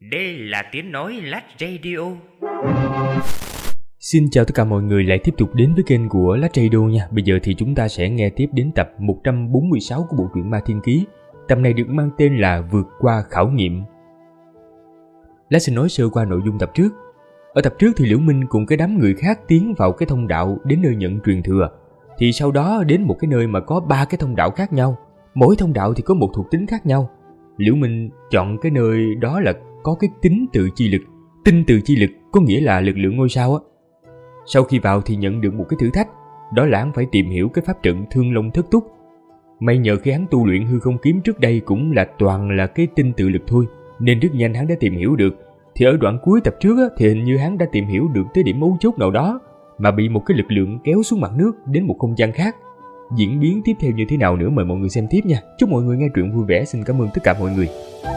Đây là tiếng nói Lát Radio. Xin chào tất cả mọi người lại tiếp tục đến với kênh của Lát Radio nha. Bây giờ thì chúng ta sẽ nghe tiếp đến tập 146 của bộ truyện Ma Thiên Ký. Tập này được mang tên là Vượt qua khảo nghiệm. Lát xin nói sơ qua nội dung tập trước. Ở tập trước thì Liễu Minh cùng cái đám người khác tiến vào cái thông đạo đến nơi nhận truyền thừa. Thì sau đó đến một cái nơi mà có 3 cái thông đạo khác nhau. Mỗi thông đạo thì có một thuộc tính khác nhau. Liễu Minh chọn cái nơi đó là có cái tính tự chi lực. Tinh tự chi lực có nghĩa là lực lượng ngôi sao á. Sau khi vào thì nhận được một cái thử thách, đó là hắn phải tìm hiểu cái pháp trận Thương Long Thất Túc. May nhờ khi hắn tu luyện hư không kiếm trước đây cũng là toàn là cái tinh tự lực thôi, nên rất nhanh hắn đã tìm hiểu được. Thì ở đoạn cuối tập trước á, thì hình như hắn đã tìm hiểu được tới điểm mấu chốt nào đó mà bị một cái lực lượng kéo xuống mặt nước đến một không gian khác. Diễn biến tiếp theo như thế nào nữa mời mọi người xem tiếp nha. Chúc mọi người nghe truyện vui vẻ. Xin cảm ơn tất cả mọi người.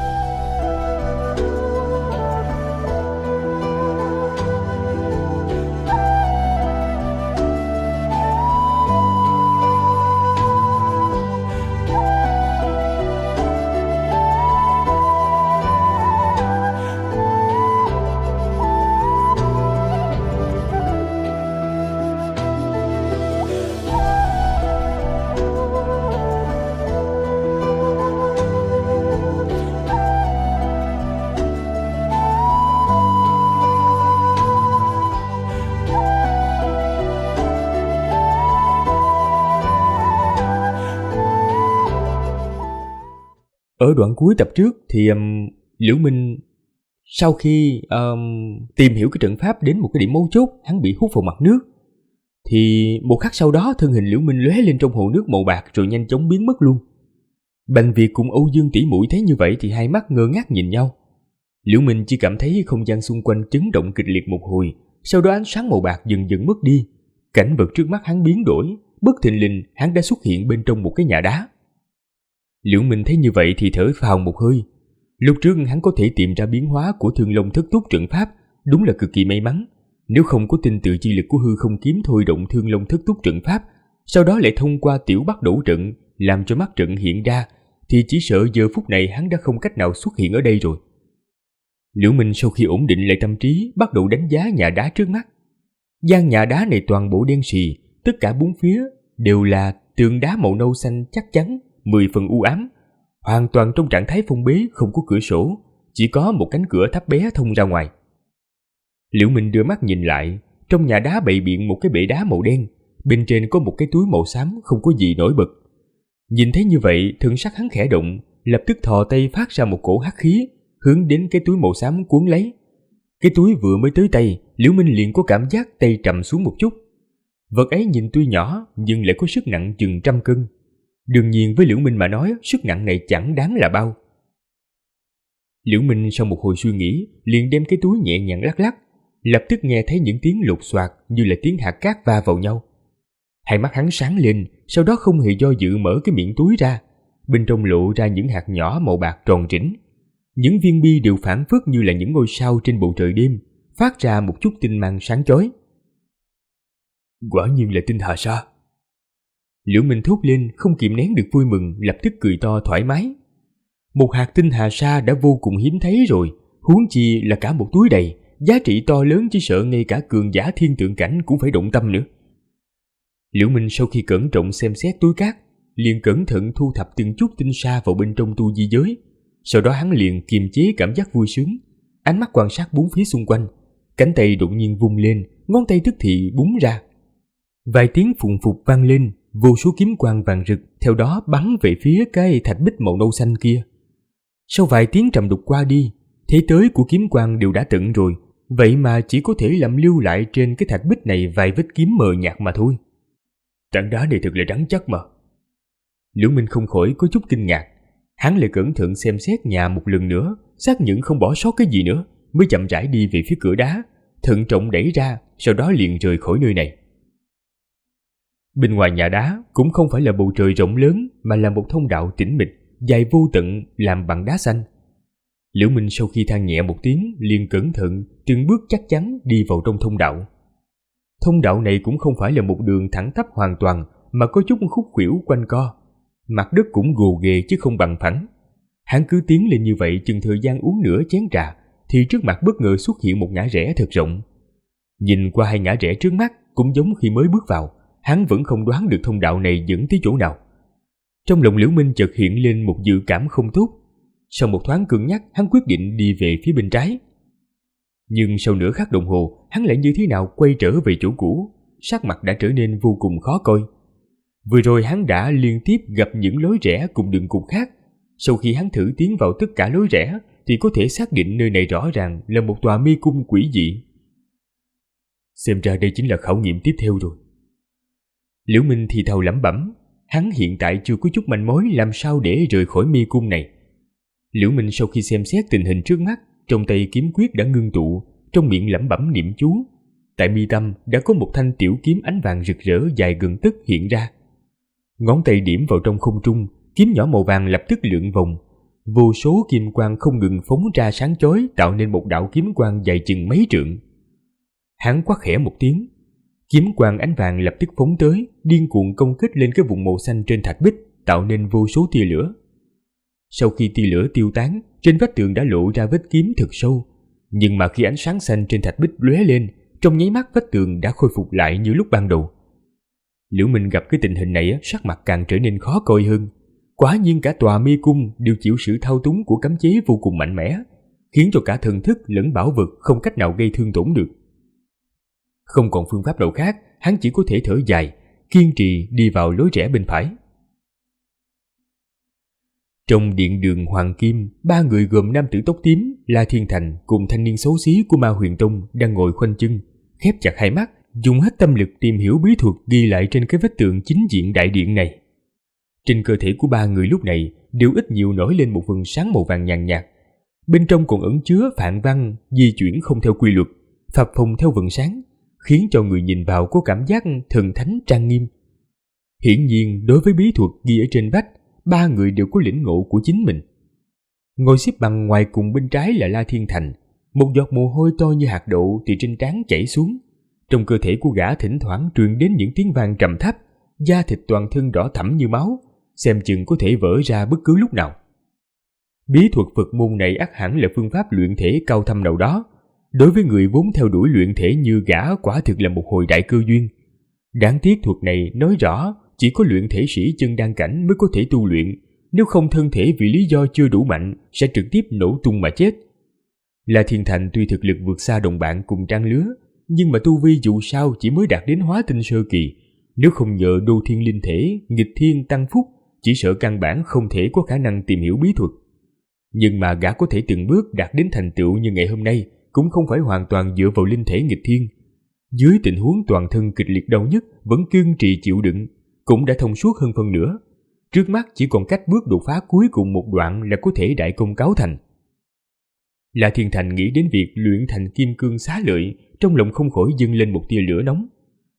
Ở đoạn cuối tập trước thì Liễu Minh sau khi tìm hiểu cái trận pháp đến một cái điểm mấu chốt, hắn bị hút vào mặt nước. Thì một khắc sau đó thân hình Liễu Minh lóe lên trong hồ nước màu bạc rồi nhanh chóng biến mất luôn. Bành Việt cùng Âu Dương tỷ muội thấy như vậy thì hai mắt ngơ ngác nhìn nhau. Liễu Minh chỉ cảm thấy không gian xung quanh chấn động kịch liệt một hồi, sau đó ánh sáng màu bạc dần dần mất đi. Cảnh vật trước mắt hắn biến đổi, bất thình lình hắn đã xuất hiện bên trong một cái nhà đá. Liễu Minh thấy như vậy thì thở phào một hơi. Lúc trước hắn có thể tìm ra biến hóa của Thương Long Thất Túc trận pháp, đúng là cực kỳ may mắn. Nếu không có tinh tự chi lực của hư không kiếm thôi động Thương Long Thất Túc trận pháp, sau đó lại thông qua tiểu bắt đổ trận làm cho mắt trận hiện ra, thì chỉ sợ giờ phút này hắn đã không cách nào xuất hiện ở đây rồi. Liễu Minh sau khi ổn định lại tâm trí, bắt đầu đánh giá nhà đá trước mắt. Gian nhà đá này toàn bộ đen xì, tất cả bốn phía đều là tường đá màu nâu xanh chắc chắn, 10 phần u ám, hoàn toàn trong trạng thái phong bế, không có cửa sổ, chỉ có một cánh cửa thấp bé thông ra ngoài. Liễu Minh đưa mắt nhìn lại, trong nhà đá bày biện một cái bệ đá màu đen, bên trên có một cái túi màu xám không có gì nổi bật. Nhìn thấy như vậy, thần sắc hắn khẽ động, lập tức thò tay phát ra một cổ hắc khí, hướng đến cái túi màu xám cuốn lấy. Cái túi vừa mới tới tay, Liễu Minh liền có cảm giác tay trầm xuống một chút. Vật ấy nhìn tuy nhỏ nhưng lại có sức nặng chừng 100 cân. Đương nhiên với Liễu Minh mà nói, sức nặng này chẳng đáng là bao. Liễu Minh sau một hồi suy nghĩ, liền đem cái túi nhẹ nhàng lắc lắc, lập tức nghe thấy những tiếng lột xoạt như là tiếng hạt cát va vào nhau. Hai mắt hắn sáng lên, sau đó không hề do dự mở cái miệng túi ra, bên trong lộ ra những hạt nhỏ màu bạc tròn trĩnh. Những viên bi đều phảng phất như là những ngôi sao trên bầu trời đêm, phát ra một chút tinh mang sáng chói. Quả nhiên là tinh hà sa. Liễu Minh thốt lên, không kìm nén được vui mừng, lập tức cười to thoải mái. Một hạt tinh hà sa đã vô cùng hiếm thấy rồi, huống chi là cả một túi đầy, giá trị to lớn chỉ sợ ngay cả cường giả thiên tượng cảnh cũng phải động tâm nữa. Liễu Minh sau khi cẩn trọng xem xét túi cát, liền cẩn thận thu thập từng chút tinh sa vào bên trong tu di giới. Sau đó hắn liền kiềm chế cảm giác vui sướng, ánh mắt quan sát bốn phía xung quanh, cánh tay đột nhiên vung lên, ngón tay tức thì búng ra. Vài tiếng phùng phục vang lên, vô số kiếm quang vàng rực theo đó bắn về phía cái thạch bích màu nâu xanh kia. Sau vài tiếng trầm đục qua đi, thế tới của kiếm quang đều đã tận rồi, vậy mà chỉ có thể làm lưu lại trên cái thạch bích này vài vết kiếm mờ nhạt mà thôi. Tảng đá này thật là rắn chắc mà. Liễu Minh không khỏi có chút kinh ngạc, hắn lại cẩn thận xem xét nhà một lần nữa, xác nhận không bỏ sót cái gì nữa, mới chậm rãi đi về phía cửa đá, thận trọng đẩy ra, sau đó liền rời khỏi nơi này. Bên ngoài nhà đá cũng không phải là bầu trời rộng lớn, mà là một thông đạo tĩnh mịch, dài vô tận làm bằng đá xanh. Liễu Minh sau khi than nhẹ một tiếng, liền cẩn thận từng bước chắc chắn đi vào trong thông đạo. Thông đạo này cũng không phải là một đường thẳng tắp hoàn toàn, mà có chút khúc khuỷu quanh co. Mặt đất cũng gồ ghề chứ không bằng phẳng. Hắn cứ tiến lên như vậy chừng thời gian uống nửa chén trà, thì trước mặt bất ngờ xuất hiện một ngã rẽ thật rộng. Nhìn qua hai ngã rẽ trước mắt cũng giống khi mới bước vào, hắn vẫn không đoán được thông đạo này dẫn tới chỗ nào. Trong lòng Liễu Minh chợt hiện lên một dự cảm không tốt. Sau một thoáng cân nhắc, hắn quyết định đi về phía bên trái. Nhưng sau nửa khắc đồng hồ, hắn lại như thế nào quay trở về chỗ cũ, sắc mặt đã trở nên vô cùng khó coi. Vừa rồi hắn đã liên tiếp gặp những lối rẽ cùng đường cụt khác. Sau khi hắn thử tiến vào tất cả lối rẽ thì có thể xác định nơi này rõ ràng là một tòa mê cung quỷ dị. Xem ra đây chính là khảo nghiệm tiếp theo rồi. Liễu Minh thì thào lẩm bẩm, hắn hiện tại chưa có chút manh mối làm sao để rời khỏi mê cung này. Liễu Minh sau khi xem xét tình hình trước mắt, trong tay kiếm quyết đã ngưng tụ, trong miệng lẩm bẩm niệm chú. Tại mi tâm đã có một thanh tiểu kiếm ánh vàng rực rỡ dài gần tấc hiện ra. Ngón tay điểm vào trong không trung, kiếm nhỏ màu vàng lập tức lượn vòng. Vô số kim quang không ngừng phóng ra sáng chói, tạo nên một đạo kiếm quang dài chừng mấy trượng. Hắn quát khẽ một tiếng, kiếm quang ánh vàng lập tức phóng tới, điên cuồng công kích lên cái vùng màu xanh trên thạch bích, tạo nên vô số tia lửa. Sau khi tia lửa tiêu tán, trên vách tường đã lộ ra vết kiếm thật sâu. Nhưng mà khi ánh sáng xanh trên thạch bích lóe lên, trong nháy mắt vách tường đã khôi phục lại như lúc ban đầu. Liễu Minh gặp cái tình hình này, sắc mặt càng trở nên khó coi hơn. Quả nhiên cả tòa mê cung đều chịu sự thao túng của cấm chế vô cùng mạnh mẽ, khiến cho cả thần thức lẫn bảo vật không cách nào gây thương tổn được. Không còn phương pháp nào khác, hắn chỉ có thể thở dài, kiên trì đi vào lối rẽ bên phải. Trong điện đường Hoàng Kim, ba người gồm nam tử tóc tím, La Thiên Thành cùng thanh niên xấu xí của Ma Huyền Tông đang ngồi khoanh chân, khép chặt hai mắt, dùng hết tâm lực tìm hiểu bí thuật ghi lại trên cái vách tường chính diện đại điện này. Trên cơ thể của ba người lúc này đều ít nhiều nổi lên một vầng sáng màu vàng nhàn nhạt. Bên trong còn ẩn chứa phạn văn di chuyển không theo quy luật, phập phồng theo vầng sáng, khiến cho người nhìn vào có cảm giác thần thánh trang nghiêm. Hiển nhiên đối với bí thuật ghi ở trên vách, ba người đều có lĩnh ngộ của chính mình. Ngồi xếp bằng ngoài cùng bên trái là La Thiên Thành, một giọt mồ hôi to như hạt đậu từ trên trán chảy xuống. Trong cơ thể của gã thỉnh thoảng truyền đến những tiếng vang trầm thấp, da thịt toàn thân đỏ thẫm như máu, xem chừng có thể vỡ ra bất cứ lúc nào. Bí thuật Phật môn này ắt hẳn là phương pháp luyện thể cao thâm nào đó. Đối với người vốn theo đuổi luyện thể như gã quả thực là một hồi đại cơ duyên. Đáng tiếc thuật này nói rõ chỉ có luyện thể sĩ chân đan cảnh mới có thể tu luyện, nếu không thân thể vì lý do chưa đủ mạnh sẽ trực tiếp nổ tung mà chết. La Thiên Thành tuy thực lực vượt xa đồng bạn cùng trang lứa, nhưng mà tu vi dù sao chỉ mới đạt đến hóa tinh sơ kỳ, nếu không nhờ đô thiên linh thể, nghịch thiên tăng phúc, chỉ sợ căn bản không thể có khả năng tìm hiểu bí thuật. Nhưng mà gã có thể từng bước đạt đến thành tựu như ngày hôm nay cũng không phải hoàn toàn dựa vào linh thể nghịch thiên. Dưới tình huống toàn thân kịch liệt đau nhức vẫn kiên trì chịu đựng, cũng đã thông suốt hơn phân nửa. Trước mắt chỉ còn cách bước đột phá cuối cùng một đoạn là có thể đại công cáo thành. La Thiên Thành nghĩ đến việc luyện thành kim cương xá lợi, trong lòng không khỏi dâng lên một tia lửa nóng.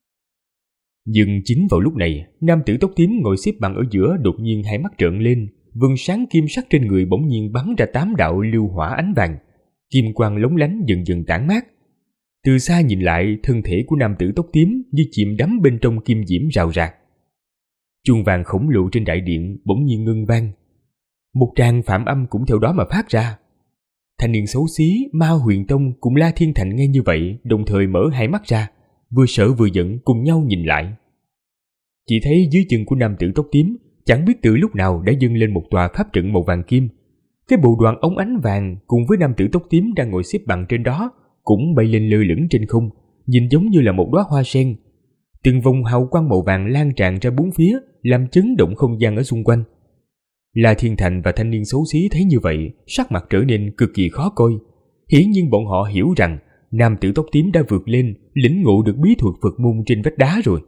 Nhưng chính vào lúc này, nam tử tóc tím ngồi xếp bằng ở giữa đột nhiên hai mắt trợn lên, vầng sáng kim sắc trên người bỗng nhiên bắn ra 8 đạo lưu hỏa ánh vàng, kim quang lóng lánh dần dần tản mát. Từ xa nhìn lại, thân thể của nam tử tóc tím như chìm đắm bên trong kim diễm rào rạc. Chuông vàng khổng lồ trên đại điện bỗng nhiên ngưng vang, một tràng phạm âm cũng theo đó mà phát ra. Thanh niên xấu xí Ma Huyền Tông cùng La Thiên Thành nghe như vậy đồng thời mở hai mắt ra, vừa sợ vừa giận cùng nhau nhìn lại. Chỉ thấy dưới chân của nam tử tóc tím chẳng biết từ lúc nào đã dâng lên một tòa pháp trận màu vàng kim. Cái bộ đoàn ống ánh vàng cùng với nam tử tóc tím đang ngồi xếp bằng trên đó cũng bay lên lơ lửng trên không, nhìn giống như là một đóa hoa sen. Từng vòng hào quang màu vàng lan tràn ra bốn phía, làm chấn động không gian ở xung quanh. La Thiên Thành và thanh niên xấu xí thấy như vậy, sắc mặt trở nên cực kỳ khó coi. Hiển nhiên bọn họ hiểu rằng nam tử tóc tím đã vượt lên, lĩnh ngộ được bí thuật Phật môn trên vách đá rồi.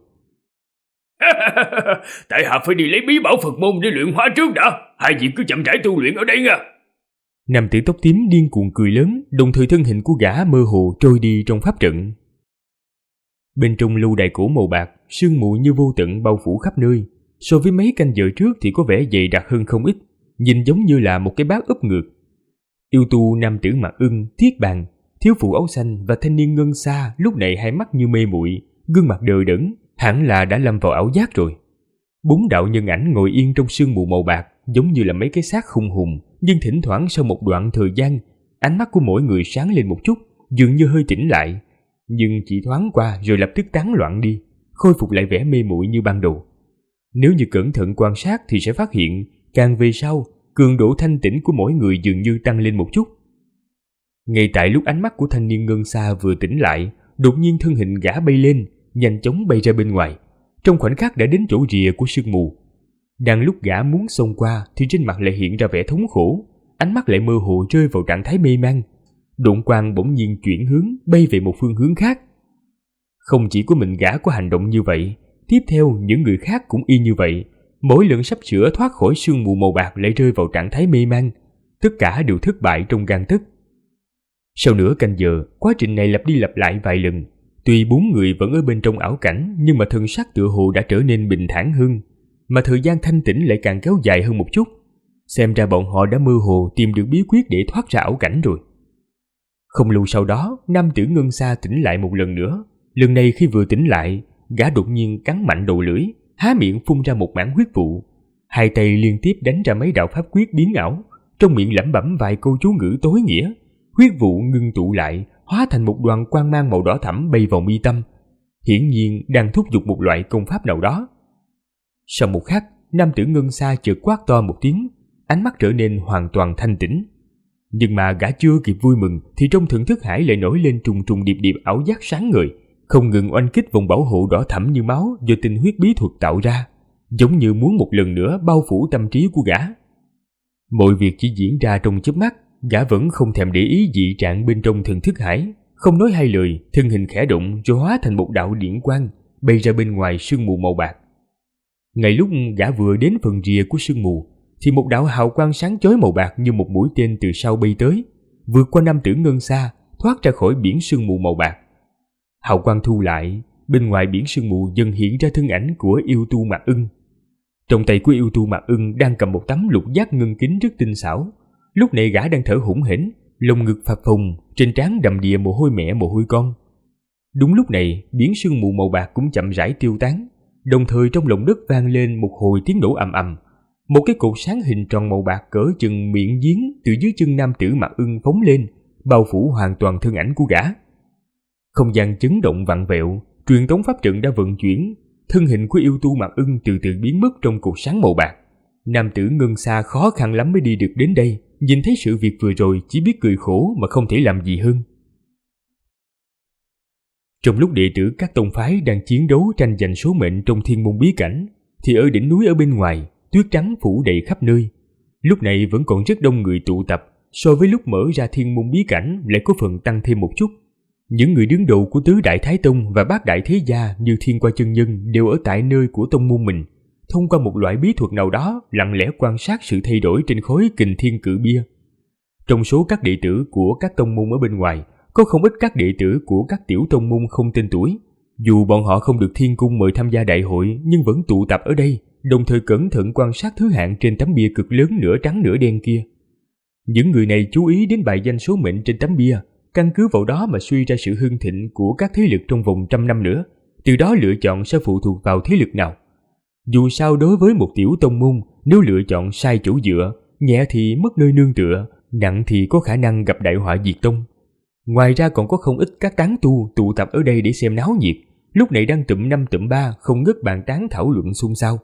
Tại hạ phải đi lấy bí bảo Phật môn để luyện hóa trước đã, hai vị cứ chậm rãi tu luyện ở đây nha. Nam tử tóc tím điên cuồng cười lớn, đồng thời thân hình của gã mơ hồ trôi đi trong pháp trận. Bên trong lâu đài cổ màu bạc, sương mù như vô tận bao phủ khắp nơi. So với mấy canh giờ trước thì có vẻ dày đặc hơn không ít, nhìn giống như là một cái bát úp ngược. Yêu tu nam tử mặc ưng, thiết bàn, thiếu phụ áo xanh và thanh niên ngân xa lúc này hai mắt như mê muội, gương mặt đờ đẫn, hẳn là đã lâm vào ảo giác rồi. 4 đạo nhân ảnh ngồi yên trong sương mù màu bạc, giống như là mấy cái xác khung hùng, nhưng thỉnh thoảng sau một đoạn thời gian, Ánh mắt của mỗi người sáng lên một chút, dường như hơi tỉnh lại, nhưng chỉ thoáng qua rồi lập tức tán loạn đi, khôi phục lại vẻ mê muội như ban đầu. Nếu như cẩn thận quan sát thì sẽ phát hiện, càng về sau, cường độ thanh tĩnh của mỗi người dường như tăng lên một chút. Ngay tại lúc ánh mắt của thanh niên ngân xa vừa tỉnh lại, đột nhiên thân hình gã bay lên, nhanh chóng bay ra bên ngoài, trong khoảnh khắc đã đến chỗ rìa của sương mù. Đang lúc gã muốn xông qua thì trên mặt lại hiện ra vẻ thống khổ, ánh mắt lại mơ hồ rơi vào trạng thái mê man. Độn quang bỗng nhiên chuyển hướng, bay về một phương hướng khác. Không chỉ có mình gã có hành động như vậy, tiếp theo những người khác cũng y như vậy. Mỗi lần sắp sửa thoát khỏi sương mù màu bạc lại rơi vào trạng thái mê man, tất cả đều thất bại trong gang tấc. Sau nửa canh giờ, quá trình này lặp đi lặp lại vài lần. Tuy 4 người vẫn ở bên trong ảo cảnh, nhưng mà thân xác tựa hồ đã trở nên bình thản hơn, mà thời gian thanh tĩnh lại càng kéo dài hơn một chút. Xem ra bọn họ đã mơ hồ tìm được bí quyết để thoát ra ảo cảnh rồi. Không lâu sau đó, nam tử ngân xa tỉnh lại một lần nữa. Lần này khi vừa tỉnh lại, gã đột nhiên cắn mạnh đầu lưỡi, há miệng phun ra một mảng huyết vụ. Hai tay liên tiếp đánh ra mấy đạo pháp quyết biến ảo, trong miệng lẩm bẩm vài câu chú ngữ tối nghĩa. Huyết vụ ngưng tụ lại, hóa thành một đoàn quang mang màu đỏ thẫm bay vào mi tâm, hiển nhiên đang thúc giục một loại công pháp nào đó. Sau một khắc, nam tử ngân xa chợt quát to một tiếng, ánh mắt trở nên hoàn toàn thanh tĩnh. Nhưng mà gã chưa kịp vui mừng thì trong thần thức hải lại nổi lên trùng trùng điệp điệp ảo giác sáng ngời, không ngừng oanh kích vòng bảo hộ đỏ thẫm như máu do tinh huyết bí thuật tạo ra, giống như muốn một lần nữa bao phủ tâm trí của gã. Mọi việc chỉ diễn ra trong chớp mắt, gã vẫn không thèm để ý dị trạng bên trong thần thức hải, không nói hai lời, thân hình khẽ động rồi hóa thành một đạo điện quang bay ra bên ngoài sương mù màu bạc. Ngay lúc gã vừa đến phần rìa của sương mù thì một đạo hào quang sáng chói màu bạc như một mũi tên từ sau bay tới, vượt qua nam tử ngân xa, thoát ra khỏi biển sương mù màu bạc. Hào quang thu lại, bên ngoài biển sương mù dần hiện ra thân ảnh của yêu tu Mạc Ưng. Trong tay của yêu tu Mạc Ưng đang cầm một tấm lục giác ngân kính rất tinh xảo. Lúc này gã đang thở hổn hển, lồng ngực phập phồng, trên trán đầm đìa mồ hôi mẹ mồ hôi con. Đúng lúc này, biển sương mù màu bạc cũng chậm rãi tiêu tán, đồng thời trong lòng đất vang lên một hồi tiếng nổ ầm ầm. Một cái cột sáng hình tròn màu bạc cỡ chừng miệng giếng từ dưới chân nam tử Mạc Ưng phóng lên, bao phủ hoàn toàn thân ảnh của gã. Không gian chấn động vặn vẹo, truyền tống pháp trận đã vận chuyển, thân hình của yêu tu Mạc Ưng từ từ biến mất trong cột sáng màu bạc. Nam tử ngân xa khó khăn lắm mới đi được đến đây, nhìn thấy sự việc vừa rồi chỉ biết cười khổ mà không thể làm gì hơn. Trong lúc đệ tử các tông phái đang chiến đấu tranh giành số mệnh trong thiên môn bí cảnh, thì ở đỉnh núi ở bên ngoài, tuyết trắng phủ đầy khắp nơi. Lúc này vẫn còn rất đông người tụ tập, so với lúc mở ra thiên môn bí cảnh lại có phần tăng thêm một chút. Những người đứng đầu của tứ đại thái tông và bát đại thế gia như Thiên Qua chân nhân đều ở tại nơi của tông môn mình, thông qua một loại bí thuật nào đó lặng lẽ quan sát sự thay đổi trên khối kình thiên cự bia. Trong số các đệ tử của các tông môn ở bên ngoài, có không ít các đệ tử của các tiểu tông môn không tên tuổi. Dù bọn họ không được thiên cung mời tham gia đại hội, nhưng vẫn tụ tập ở đây, đồng thời cẩn thận quan sát thứ hạng trên tấm bia cực lớn nửa trắng nửa đen kia. Những người này chú ý đến bài danh số mệnh trên tấm bia, căn cứ vào đó mà suy ra sự hưng thịnh của các thế lực trong vòng 100 năm nữa, từ đó lựa chọn sẽ phụ thuộc vào thế lực nào. Dù sao đối với một tiểu tông môn, nếu lựa chọn sai chỗ dựa, nhẹ thì mất nơi nương tựa, nặng thì có khả năng gặp đại họa diệt tông. Ngoài ra còn có không ít các tán tu tụ tập ở đây để xem náo nhiệt, lúc này đang tụm năm tụm ba không ngớt bàn tán thảo luận xôn xao.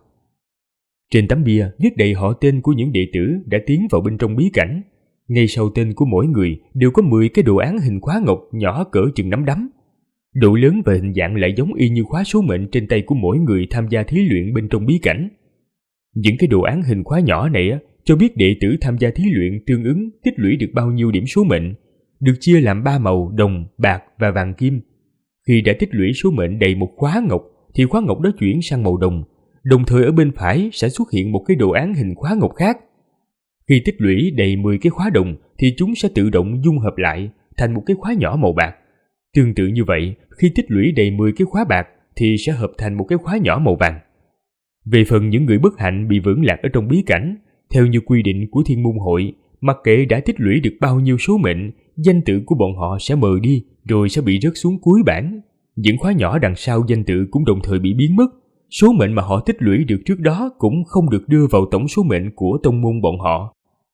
Trên tấm bia viết đầy họ tên của những đệ tử đã tiến vào bên trong bí cảnh. Ngay sau tên của mỗi người đều có 10 cái đồ án hình khóa ngọc nhỏ cỡ chừng nắm đấm. Độ lớn và hình dạng lại giống y như khóa số mệnh trên tay của mỗi người tham gia thí luyện bên trong bí cảnh. Những cái đồ án hình khóa nhỏ này cho biết đệ tử tham gia thí luyện tương ứng tích lũy được bao nhiêu điểm số mệnh, được chia làm 3 màu đồng, bạc và vàng kim. Khi đã tích lũy số mệnh đầy một khóa ngọc thì khóa ngọc đó chuyển sang màu đồng, đồng thời ở bên phải sẽ xuất hiện một cái đồ án hình khóa ngọc khác. Khi tích lũy đầy 10 cái khóa đồng thì chúng sẽ tự động dung hợp lại thành một cái khóa nhỏ màu bạc. Tương tự như vậy, khi tích lũy đầy 10 cái khóa bạc thì sẽ hợp thành một cái khóa nhỏ màu vàng. Về phần những người bất hạnh bị vướng lạc ở trong bí cảnh, theo như quy định của Thiên Môn Hội, mặc kệ đã tích lũy được bao nhiêu số mệnh, danh tự của bọn họ sẽ mờ đi rồi sẽ bị rớt xuống cuối bảng. Những khóa nhỏ đằng sau danh tự cũng đồng thời bị biến mất. Số mệnh mà họ tích lũy được trước đó cũng không được đưa vào tổng số mệnh của tông môn bọn họ.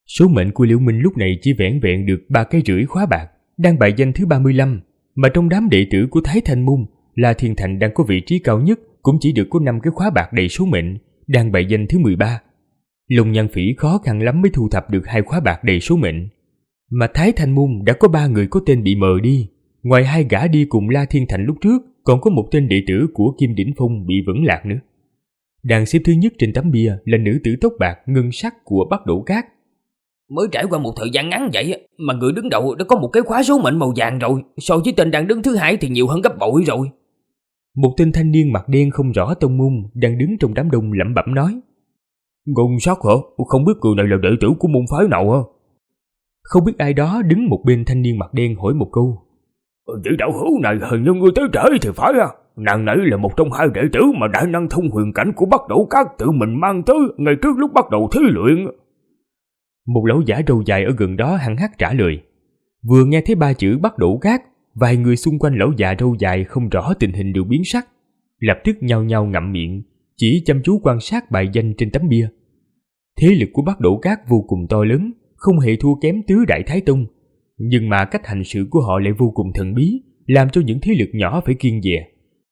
Số mệnh của Liễu Minh lúc này chỉ vẻn vẹn được 3,5 khóa bạc, đang bài danh thứ 35, mà trong đám đệ tử của Thái Thanh Môn, La Thiên Thành đang có vị trí cao nhất cũng chỉ được có 5 cái khóa bạc đầy số mệnh, đang bài danh thứ 13. Long Nhan Phỉ khó khăn lắm mới thu thập được 2 khóa bạc đầy số mệnh, mà Thái Thanh Môn đã có 3 người có tên bị mờ đi. Ngoài 2 gã đi cùng La Thiên Thành lúc trước, còn có một tên đệ tử của Kim Đỉnh Phong bị vẫn lạc nữa. Đang xếp thứ nhất trên tấm bia là nữ tử tóc bạc ngân sắc của Bắc Đỗ Cát. Mới trải qua một thời gian ngắn vậy mà người đứng đầu đã có một cái khóa số mệnh màu vàng rồi, so với tên đang đứng thứ 2 thì nhiều hơn gấp bội rồi. Một tên thanh niên mặt đen không rõ tông môn đang đứng trong đám đông lẩm bẩm nói. Ngân sắc hả? Không biết người này là đệ tử của môn phái nào hả? Không biết ai đó đứng một bên thanh niên mặt đen hỏi một câu. Vị đạo hữu này hình như ngươi tới trễ thì phải à? Nàng nãy là một trong 2 đệ tử mà đại năng thông huyền cảnh của Bắc Đỗ Cát tự mình mang tới ngay trước lúc bắt đầu thí luyện. Một lão giả râu dài ở gần đó hăng hắc trả lời. Vừa nghe thấy 3 chữ Bắc Đỗ Cát, vài người xung quanh lão già râu dài không rõ tình hình đều biến sắc, lập tức nhao nhao ngậm miệng, chỉ chăm chú quan sát bài danh trên tấm bia. Thế lực của Bắc Đỗ Cát vô cùng to lớn, không hề thua kém Tứ Đại Thái Tông, nhưng mà cách hành sự của họ lại vô cùng thần bí, làm cho những thế lực nhỏ phải kiêng dè.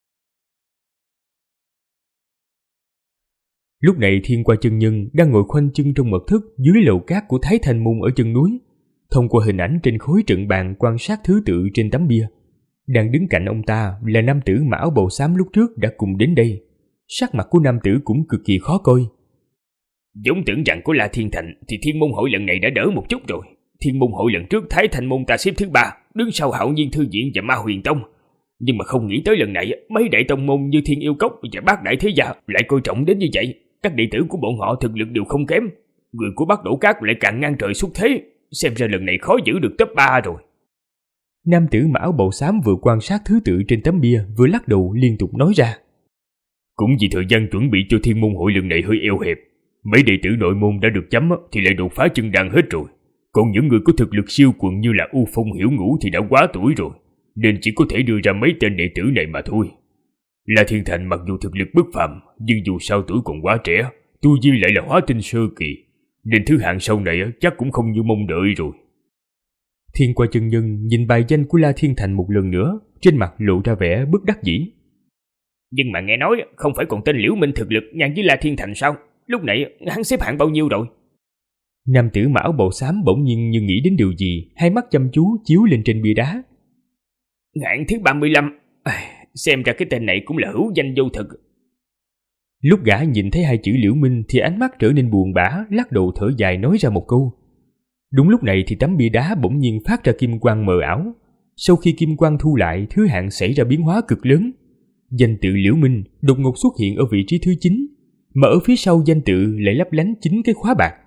Lúc này Thiên Qua chân nhân đang ngồi khoanh chân trong mật thất dưới lầu cát của Thái Thanh Môn ở chân núi, thông qua hình ảnh trên khối trận bàn quan sát thứ tự trên tấm bia. Đang đứng cạnh ông ta là nam tử mặc áo bào xám lúc trước đã cùng đến đây. Sắc mặt của nam tử cũng cực kỳ khó coi. Vốn tưởng rằng của La Thiên Thành thì Thiên Môn Hội lần này đã đỡ một chút rồi. Thiên Môn Hội lần trước Thái Thanh Môn ta xếp thứ 3, đứng sau Hạo Nhiên Thư Viện và Ma Huyền Tông. Nhưng mà không nghĩ tới lần này mấy đại tông môn như Thiên Yêu Cốc và Bát Đại Thế Gia lại coi trọng đến như vậy. Các đệ tử của bọn họ thực lực đều không kém, người của Bắc Đỗ Cát lại càng ngang trời xuất thế, xem ra lần này khó giữ được top 3 rồi. Nam tử mặc áo bào xám vừa quan sát thứ tự trên tấm bia vừa lắc đầu liên tục nói ra. Cũng vì thời gian chuẩn bị cho Thiên Môn Hội lần này hơi eo hẹp, mấy đệ tử nội môn đã được chấm thì lại đột phá chân đan hết rồi, còn những người có thực lực siêu quần như là U Phong Hiểu Ngũ thì đã quá tuổi rồi, nên chỉ có thể đưa ra mấy tên đệ tử này mà thôi. La Thiên Thành mặc dù thực lực bất phàm, nhưng dù sao tuổi còn quá trẻ, tu vi lại là hóa tinh sơ kỳ, nên thứ hạng sau này chắc cũng không như mong đợi rồi. Thiên Qua chân nhân nhìn bài danh của La Thiên Thành một lần nữa, trên mặt lộ ra vẻ bất đắc dĩ. Nhưng mà nghe nói không phải còn tên Liễu Minh thực lực ngang với La Thiên Thành sao? Lúc nãy hắn xếp hạng bao nhiêu rồi? Nam tử mặc áo bào xám bỗng nhiên như nghĩ đến điều gì, hai mắt chăm chú chiếu lên trên bia đá. Hạng thứ 35. Xem ra cái tên này cũng là hữu danh vô thực. Lúc gã nhìn thấy 2 chữ Liễu Minh thì ánh mắt trở nên buồn bã, lắc đầu thở dài nói ra một câu. Đúng lúc này thì tấm bia đá bỗng nhiên phát ra kim quang mờ ảo. Sau khi kim quang thu lại, thứ hạng xảy ra biến hóa cực lớn. Danh tự Liễu Minh đột ngột xuất hiện ở vị trí thứ 9, mà ở phía sau danh tự lại lấp lánh 9 cái khóa bạc.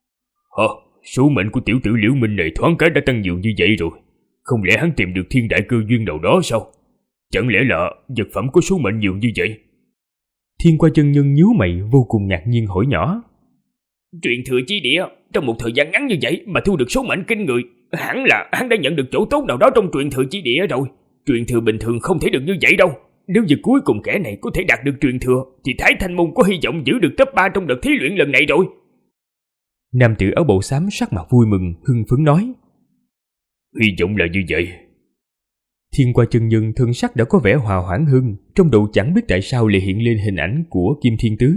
Số mệnh của tiểu tử Liễu Minh này thoáng cái đã tăng nhiều như vậy rồi. Không lẽ hắn tìm được thiên đại cơ duyên nào đó sao? Chẳng lẽ là vật phẩm có số mệnh nhiều như vậy? Thiên Qua chân nhân nhíu mày vô cùng ngạc nhiên hỏi nhỏ. Truyền thừa chi địa trong một thời gian ngắn như vậy mà thu được số mệnh kinh người, hẳn là hắn đã nhận được chỗ tốt nào đó trong truyền thừa chi địa rồi. Truyền thừa bình thường không thể được như vậy đâu. Nếu như cuối cùng kẻ này có thể đạt được truyền thừa thì Thái Thanh Môn có hy vọng giữ được top 3 trong đợt thí luyện lần này rồi. Nam tử áo bào xám sắc mặt vui mừng hưng phấn nói. Hy vọng là như vậy. Thiên Qua chân nhân thân sắc đã có vẻ hòa hoãn hơn, trong đầu chẳng biết tại sao lại hiện lên hình ảnh của Kim Thiên Tứ.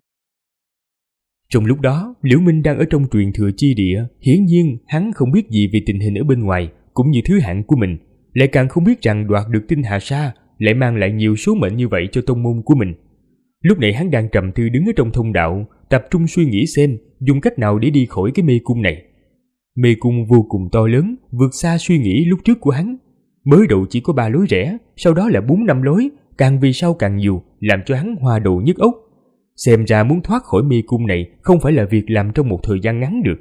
Trong lúc đó, Liễu Minh đang ở trong truyền thừa chi địa, hiển nhiên hắn không biết gì về tình hình ở bên ngoài, cũng như thứ hạng của mình, lại càng không biết rằng đoạt được tinh hà sa lại mang lại nhiều số mệnh như vậy cho tông môn của mình. Lúc này hắn đang trầm tư đứng ở trong thông đạo, tập trung suy nghĩ xem dùng cách nào để đi khỏi cái mê cung này. Mê cung vô cùng to lớn, vượt xa suy nghĩ lúc trước của hắn. Mới đầu chỉ có 3 lối rẽ, sau đó là 4-5 lối, càng về sau càng nhiều, làm cho hắn hoa đầu nhức óc. Xem ra muốn thoát khỏi mê cung này không phải là việc làm trong một thời gian ngắn được.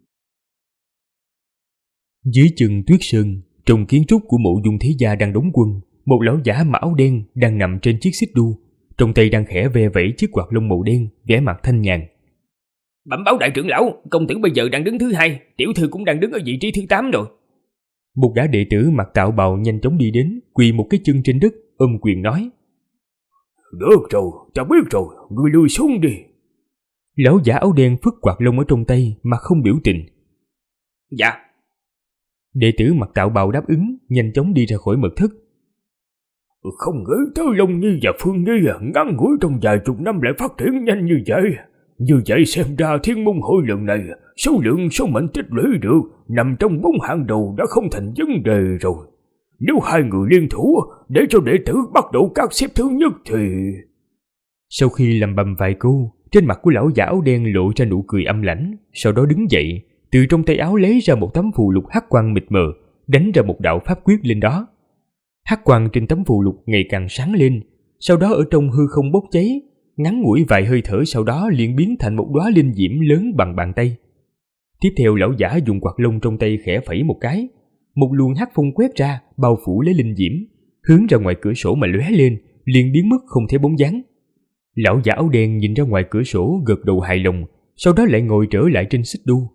Dưới chân Tuyết Sơn, trong kiến trúc của Mộ Dung Thế Gia đang đóng quân, một lão giả mặc áo đen đang nằm trên chiếc xích đu, trong tay đang khẽ ve vẩy chiếc quạt lông màu đen, vẻ mặt thanh nhàn. Bẩm báo đại trưởng lão, công tử bây giờ đang đứng thứ 2, tiểu thư cũng đang đứng ở vị trí thứ 8 rồi. Một gã đệ tử mặc đạo bào nhanh chóng đi đến, quỳ một cái chân trên đất, ôm quyền nói. Được rồi, ta biết rồi, ngươi lui xuống đi. Lão giả áo đen phất quạt lông ở trong tay mà không biểu tình. Dạ. Đệ tử mặc tạo bào đáp ứng, nhanh chóng đi ra khỏi mật thất. Không nghĩ tới Long Nhi và Phương Nhi ngắn ngủi trong vài chục năm lại phát triển nhanh như vậy. Như vậy xem ra Thiên Môn Hội lần này, số lượng số mệnh tích lũy được nằm trong 4 hạng đầu đã không thành vấn đề rồi. Nếu hai người liên thủ để cho đệ tử bắt đầu các xếp thứ nhất thì... Sau khi lầm bầm vài câu, trên mặt của lão giả áo đen lộ ra nụ cười âm lãnh, sau đó đứng dậy, từ trong tay áo lấy ra một tấm phù lục hắc quang mịt mờ, đánh ra một đạo pháp quyết lên đó. Hắc quang trên tấm phù lục ngày càng sáng lên, sau đó ở trong hư không bốc cháy, ngắn ngủi vài hơi thở sau đó liền biến thành một đóa linh diễm lớn bằng bàn tay. Tiếp theo lão giả dùng quạt lông trong tay khẽ phẩy một cái, một luồng hắc phong quét ra, bao phủ lấy linh diễm, hướng ra ngoài cửa sổ mà lóe lên, liền biến mất không thấy bóng dáng. Lão giả áo đen nhìn ra ngoài cửa sổ gật đầu hài lòng, sau đó lại ngồi trở lại trên xích đu.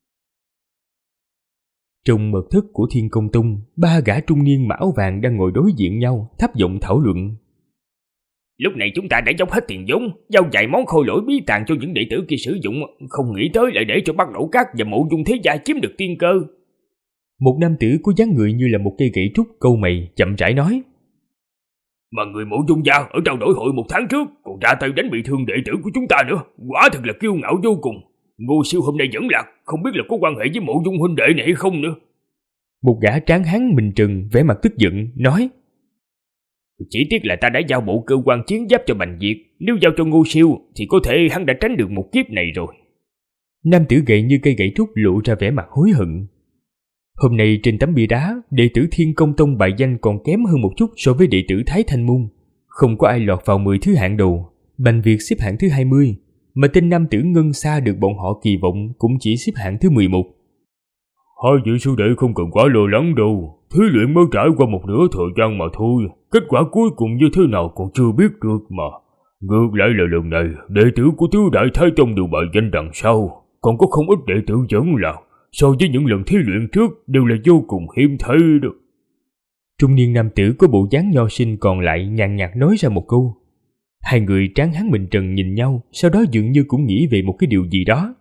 Trong mật thất của Thiên Công Tông, 3 gã trung niên mặc áo vàng đang ngồi đối diện nhau, thấp giọng thảo luận. Lúc này chúng ta đã dốc hết tiền vốn, giao vài món khôi lỗi bí tàng cho những đệ tử kia sử dụng, không nghĩ tới lại để cho Bắt Đầu Các và Mộ Dung Thế Gia chiếm được tiên cơ. Một nam tử có dáng người như là một cây gậy trúc câu mày chậm rãi nói. Mà người Mộ Dung gia ở trao đổi hội 1 tháng trước còn ra tay đánh bị thương đệ tử của chúng ta nữa, quả thật là kiêu ngạo vô cùng. Ngô Siêu hôm nay vẫn lạc, không biết là có quan hệ với Mộ Dung huynh đệ này hay không nữa. Một gã tráng hán mình trừng vẻ mặt tức giận nói. Chỉ tiếc là ta đã giao bộ cơ quan chiến giáp cho Bành Việt, nếu giao cho Ngô Siêu thì có thể hắn đã tránh được một kiếp này rồi. Nam tử gậy như cây gậy trúc lộ ra vẻ mặt hối hận. Hôm nay trên tấm bia đá, đệ tử Thiên Công Tông bài danh còn kém hơn một chút so với đệ tử Thái Thanh Môn. Không có ai lọt vào 10 thứ hạng đầu, Bành Việt xếp hạng thứ 20, mà tên nam tử Ngân Sa được bọn họ kỳ vọng cũng chỉ xếp hạng thứ 11. Hai vị sư đệ không cần quá lo lắng đâu, thí luyện mới trải qua một nửa thời gian mà thôi, kết quả cuối cùng như thế nào còn chưa biết được mà. Ngược lại là lần này, đệ tử của Tứ Đại Thái Tông đều bài danh đằng sau, còn có không ít đệ tử vẫn là so với những lần thí luyện trước đều là vô cùng hiếm thấy được. Trung niên nam tử có bộ dáng nho sinh còn lại nhàn nhạt nói ra một câu. Hai người tráng hán mình trần nhìn nhau, sau đó dường như cũng nghĩ về một cái điều gì đó.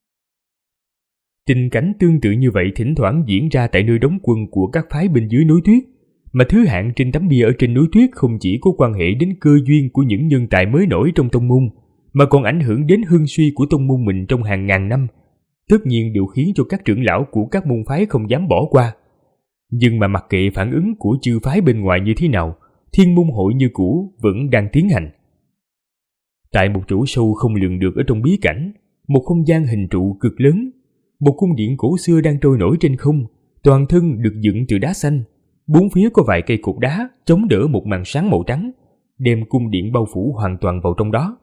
Tình cảnh tương tự như vậy thỉnh thoảng diễn ra tại nơi đóng quân của các phái bên dưới núi tuyết, mà thứ hạng trên tấm bia ở trên núi tuyết không chỉ có quan hệ đến cơ duyên của những nhân tài mới nổi trong tông môn, mà còn ảnh hưởng đến hưng suy của tông môn mình trong hàng ngàn năm. Tất nhiên điều khiến cho các trưởng lão của các môn phái không dám bỏ qua. Nhưng mà mặc kệ phản ứng của chư phái bên ngoài như thế nào, Thiên Môn Hội như cũ vẫn đang tiến hành. Tại một chỗ sâu không lường được ở trong bí cảnh, một không gian hình trụ cực lớn, một cung điện cổ xưa đang trôi nổi trên không, toàn thân được dựng từ đá xanh. Bốn phía có vài cây cột đá chống đỡ một màn sáng màu trắng, đem cung điện bao phủ hoàn toàn vào trong đó.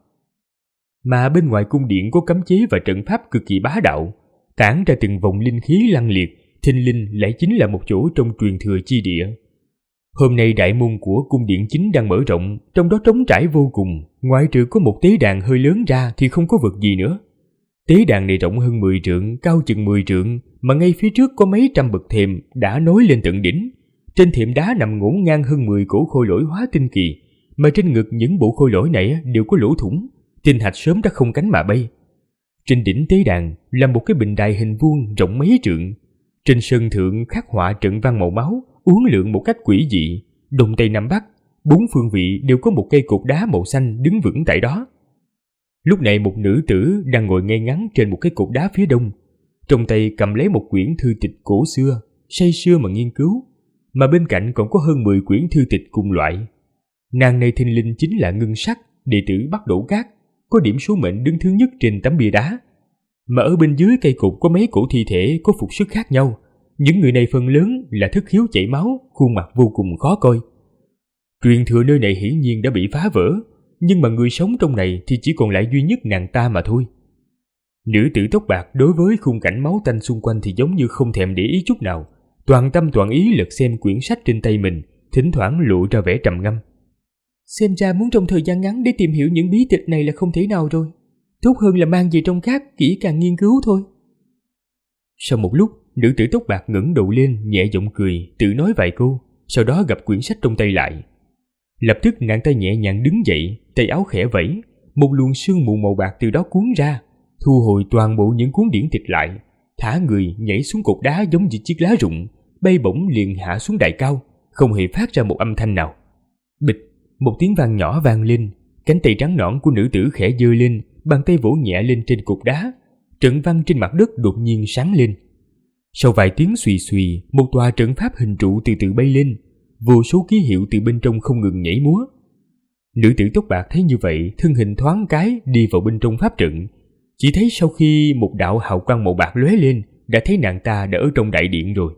Mà bên ngoài cung điện có cấm chế và trận pháp cực kỳ bá đạo, tản ra từng vòng linh khí lăng liệt, thình lình lại chính là một chỗ trong truyền thừa chi địa. Hôm nay đại môn của cung điện chính đang mở rộng, trong đó trống trải vô cùng, ngoại trừ có một tế đàn hơi lớn ra thì không có vật gì nữa. Tế đàn này rộng hơn 10 trượng, cao chừng 10 trượng, mà ngay phía trước có mấy trăm bậc thềm đã nối lên tận đỉnh. Trên thềm đá nằm ngổn ngang hơn 10 cổ khôi lỗi hóa tinh kỳ, mà trên ngực những bộ khôi lỗi này đều có lỗ thủng, tinh hạch sớm đã không cánh mà bay. Trên đỉnh tế đàn là một cái bình đài hình vuông rộng mấy trượng. Trên sân thượng khắc họa trận văn màu máu, uốn lượn một cách quỷ dị, đông tây nam bắc, 4 phương vị đều có một cây cột đá màu xanh đứng vững tại đó. Lúc này một nữ tử đang ngồi ngay ngắn trên một cái cột đá phía đông, trong tay cầm lấy một quyển thư tịch cổ xưa, say sưa mà nghiên cứu, mà bên cạnh còn có hơn 10 quyển thư tịch cùng loại. Nàng này thình lình chính là Ngân Sắc, đệ tử Bắt Đầu Các, có điểm số mệnh đứng thứ nhất trên tấm bia đá. Mà ở bên dưới cây cột có mấy cổ thi thể có phục sức khác nhau. Những người này phần lớn là thất khiếu chảy máu, khuôn mặt vô cùng khó coi. Truyền thừa nơi này hiển nhiên đã bị phá vỡ, nhưng mà người sống trong này thì chỉ còn lại duy nhất nàng ta mà thôi. Nữ tử tóc bạc đối với khung cảnh máu tanh xung quanh thì giống như không thèm để ý chút nào, toàn tâm toàn ý lật xem quyển sách trên tay mình, thỉnh thoảng lộ ra vẻ trầm ngâm. Xem ra muốn trong thời gian ngắn để tìm hiểu những bí tịch này là không thể nào rồi. Tốt hơn là mang về trong các kỹ càng nghiên cứu thôi. Sau một lúc, nữ tử tóc bạc ngẩng đầu lên, nhẹ giọng cười, tự nói vài câu, sau đó gập quyển sách trong tay lại. Lập tức nàng ta nhẹ nhàng đứng dậy, tay áo khẽ vẫy, một luồng sương mù màu bạc từ đó cuốn ra, thu hồi toàn bộ những cuốn điển tịch lại, thả người nhảy xuống cột đá giống như chiếc lá rụng, bay bổng liền hạ xuống đại cao, không hề phát ra một âm thanh nào. Bịch, một tiếng vang nhỏ vang lên, cánh tay trắng nõn của nữ tử khẽ giơ lên, bàn tay vỗ nhẹ lên trên cột đá, trận văn trên mặt đất đột nhiên sáng lên. Sau vài tiếng xùy xùy, một tòa trận pháp hình trụ từ từ bay lên, vô số ký hiệu từ bên trong không ngừng nhảy múa. Nữ tử tóc bạc thấy như vậy, thân hình thoáng cái đi vào bên trong pháp trận. Chỉ thấy sau khi một đạo hào quang màu bạc lóe lên, đã thấy nàng ta đã ở trong đại điện rồi.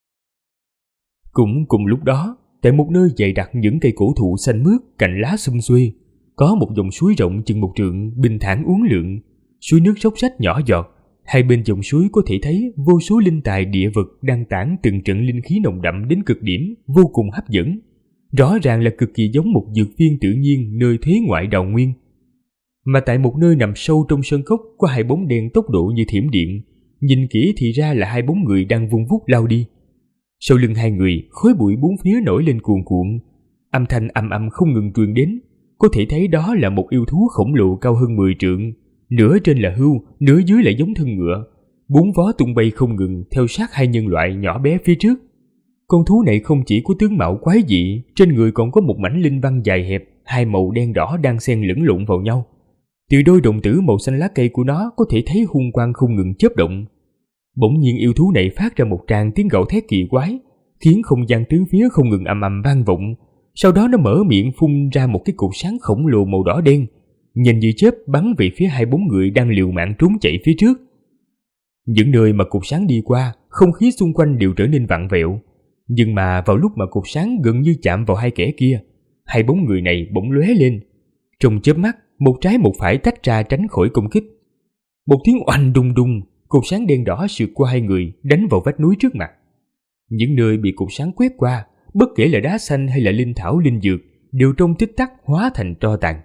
Cũng cùng lúc đó, tại một nơi dày đặc những cây cổ thụ xanh mướt, cành lá sum xuê, có một dòng suối rộng chừng 1 trượng bình thản uốn lượn, suối nước róc rách nhỏ giọt. Hai bên dòng suối có thể thấy vô số linh tài địa vật đang tản từng trận linh khí nồng đậm đến cực điểm, vô cùng hấp dẫn. Rõ ràng là cực kỳ giống một dược viên tự nhiên nơi thế ngoại đào nguyên. Mà tại một nơi nằm sâu trong sơn cốc có 2 bóng đen tốc độ như thiểm điện, nhìn kỹ thì ra là 2 bóng người đang vung vút lao đi. Sau lưng 2 người, khói bụi bốn phía nổi lên cuồn cuộn, âm thanh ầm ầm không ngừng truyền đến. Có thể thấy đó là một yêu thú khổng lồ cao hơn 10 trượng, nửa trên là hươu, nửa dưới lại giống thân ngựa, 4 vó tung bay không ngừng theo sát 2 nhân loại nhỏ bé phía trước. Con thú này không chỉ có tướng mạo quái dị, trên người còn có một mảnh linh văn dài hẹp, 2 màu đen đỏ đang xen lẫn lộn vào nhau. Từ đôi đồng tử màu xanh lá cây của nó có thể thấy hung quang không ngừng chớp động. Bỗng nhiên yêu thú này phát ra một tràng tiếng gào thét kỳ quái, khiến không gian tứ phía không ngừng ầm ầm vang vọng. Sau đó nó mở miệng phun ra một cái cột sáng khổng lồ màu đỏ đen, nhanh như chớp bắn về phía 2 bóng người đang liều mạng trốn chạy phía trước. Những nơi mà cột sáng đi qua, không khí xung quanh đều trở nên vặn vẹo. Nhưng mà vào lúc mà cột sáng gần như chạm vào 2 kẻ kia, 2 bóng người này bỗng lóe lên. Trong chớp mắt, một trái một phải tách ra tránh khỏi công kích. Một tiếng oanh đùng đùng, cột sáng đen đỏ sượt qua 2 người, đánh vào vách núi trước mặt. Những nơi bị cột sáng quét qua, bất kể là đá xanh hay là linh thảo linh dược, đều trong tích tắc hóa thành tro tàn.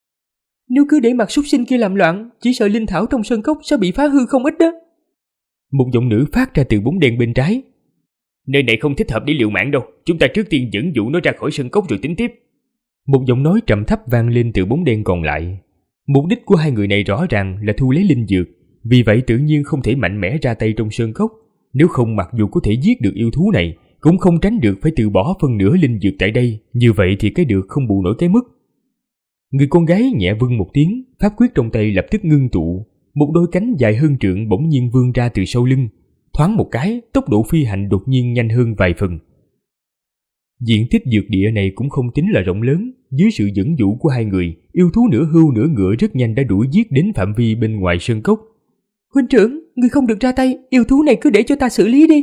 Nếu cứ để mặc súc sinh kia làm loạn, chỉ sợ linh thảo trong sơn cốc sẽ bị phá hư không ít đó. Một giọng nữ phát ra từ bóng đen bên trái. Nơi này không thích hợp để liều mạng đâu, chúng ta trước tiên dẫn dụ nó ra khỏi sơn cốc rồi tính tiếp. Một giọng nói trầm thấp vang lên từ bóng đen còn lại. Mục đích của 2 người này rõ ràng là thu lấy linh dược, vì vậy tự nhiên không thể mạnh mẽ ra tay trong sơn cốc. Nếu không, mặc dù có thể giết được yêu thú này, cũng không tránh được phải từ bỏ phân nửa linh dược tại đây. Như vậy thì cái được không bù nổi cái mất. Người con gái nhẹ vâng một tiếng, pháp quyết trong tay lập tức ngưng tụ. Một đôi cánh dài hơn trượng bỗng nhiên vươn ra từ sau lưng. Thoáng một cái, tốc độ phi hành đột nhiên nhanh hơn vài phần. Diện tích dược địa này cũng không tính là rộng lớn. Dưới sự dẫn dụ của 2 người, yêu thú nửa hươu nửa ngựa rất nhanh đã đuổi giết đến phạm vi bên ngoài sơn cốc. Huynh trưởng, người không được ra tay, yêu thú này cứ để cho ta xử lý đi.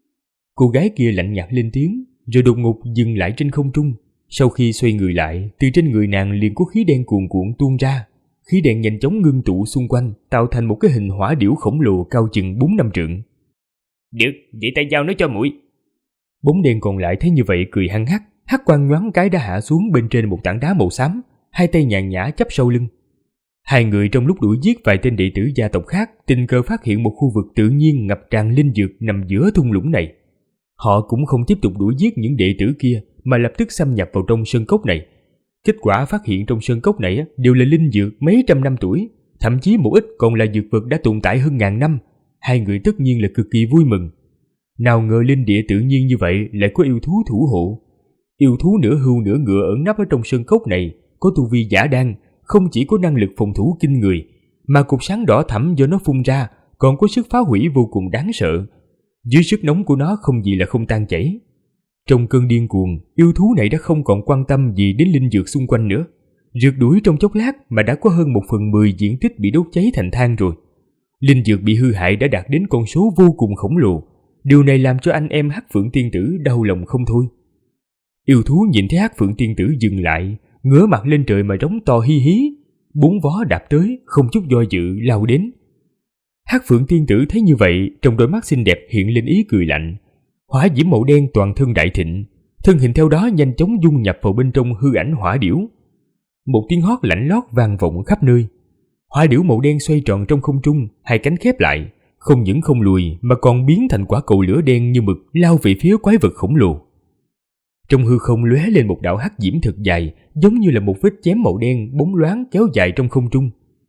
Cô gái kia lạnh nhạt lên tiếng, rồi đột ngột dừng lại trên không trung. Sau khi xoay người lại, từ trên người nàng liền có khí đen cuồn cuộn tuôn ra. Khí đen nhanh chóng ngưng tụ xung quanh, tạo thành một cái hình hỏa điểu khổng lồ cao chừng 4-5 trượng. Được, vậy ta giao nó cho muội. Bóng đen còn lại thấy như vậy cười hăng hắc, hắc quang nhoáng cái đã hạ xuống bên trên một tảng đá màu xám, 2 tay nhàn nhã chắp sau lưng. 2 người trong lúc đuổi giết vài tên đệ tử gia tộc khác, tình cờ phát hiện một khu vực tự nhiên ngập tràn linh dược nằm giữa thung lũng này. Họ cũng không tiếp tục đuổi giết những đệ tử kia, mà lập tức xâm nhập vào trong sơn cốc này. Kết quả phát hiện trong sơn cốc này đều là linh dược mấy trăm năm tuổi, thậm chí một ít còn là dược vật đã tồn tại hơn 1000 năm. 2 người tất nhiên là cực kỳ vui mừng. Nào ngờ linh địa tự nhiên như vậy lại có yêu thú thủ hộ. Yêu thú nửa hươu nửa ngựa ẩn nấp ở trong sơn cốc này, có tu vi giả đan, không chỉ có năng lực phòng thủ kinh người, mà cột sáng đỏ thẫm do nó phun ra còn có sức phá hủy vô cùng đáng sợ. Dưới sức nóng của nó không gì là không tan chảy. Trong cơn điên cuồng, yêu thú này đã không còn quan tâm gì đến linh dược xung quanh nữa. Rượt đuổi trong chốc lát mà đã có hơn 1/10 diện tích bị đốt cháy thành than rồi. Linh dược bị hư hại đã đạt đến con số vô cùng khổng lồ. Điều này làm cho anh em Hắc Phượng Tiên Tử đau lòng không thôi. Yêu thú nhìn thấy Hắc Phượng Tiên Tử dừng lại, ngửa mặt lên trời mà rống to hi hí. 4 vó đạp tới, không chút do dự lao đến. Hắc Phượng Tiên Tử thấy như vậy, trong đôi mắt xinh đẹp hiện lên ý cười lạnh. Hỏa diễm màu đen toàn thân đại thịnh, thân hình theo đó nhanh chóng dung nhập vào bên trong hư ảnh hỏa điểu. Một tiếng hót lạnh lót vang vọng khắp nơi. Hỏa điểu màu đen xoay tròn trong không trung, 2 cánh khép lại, không những không lùi mà còn biến thành quả cầu lửa đen như mực lao về phía quái vật khổng lồ. Trong hư không lóe lên một đạo hắc diễm thật dài, giống như là một vết chém màu đen bóng loáng kéo dài trong không trung.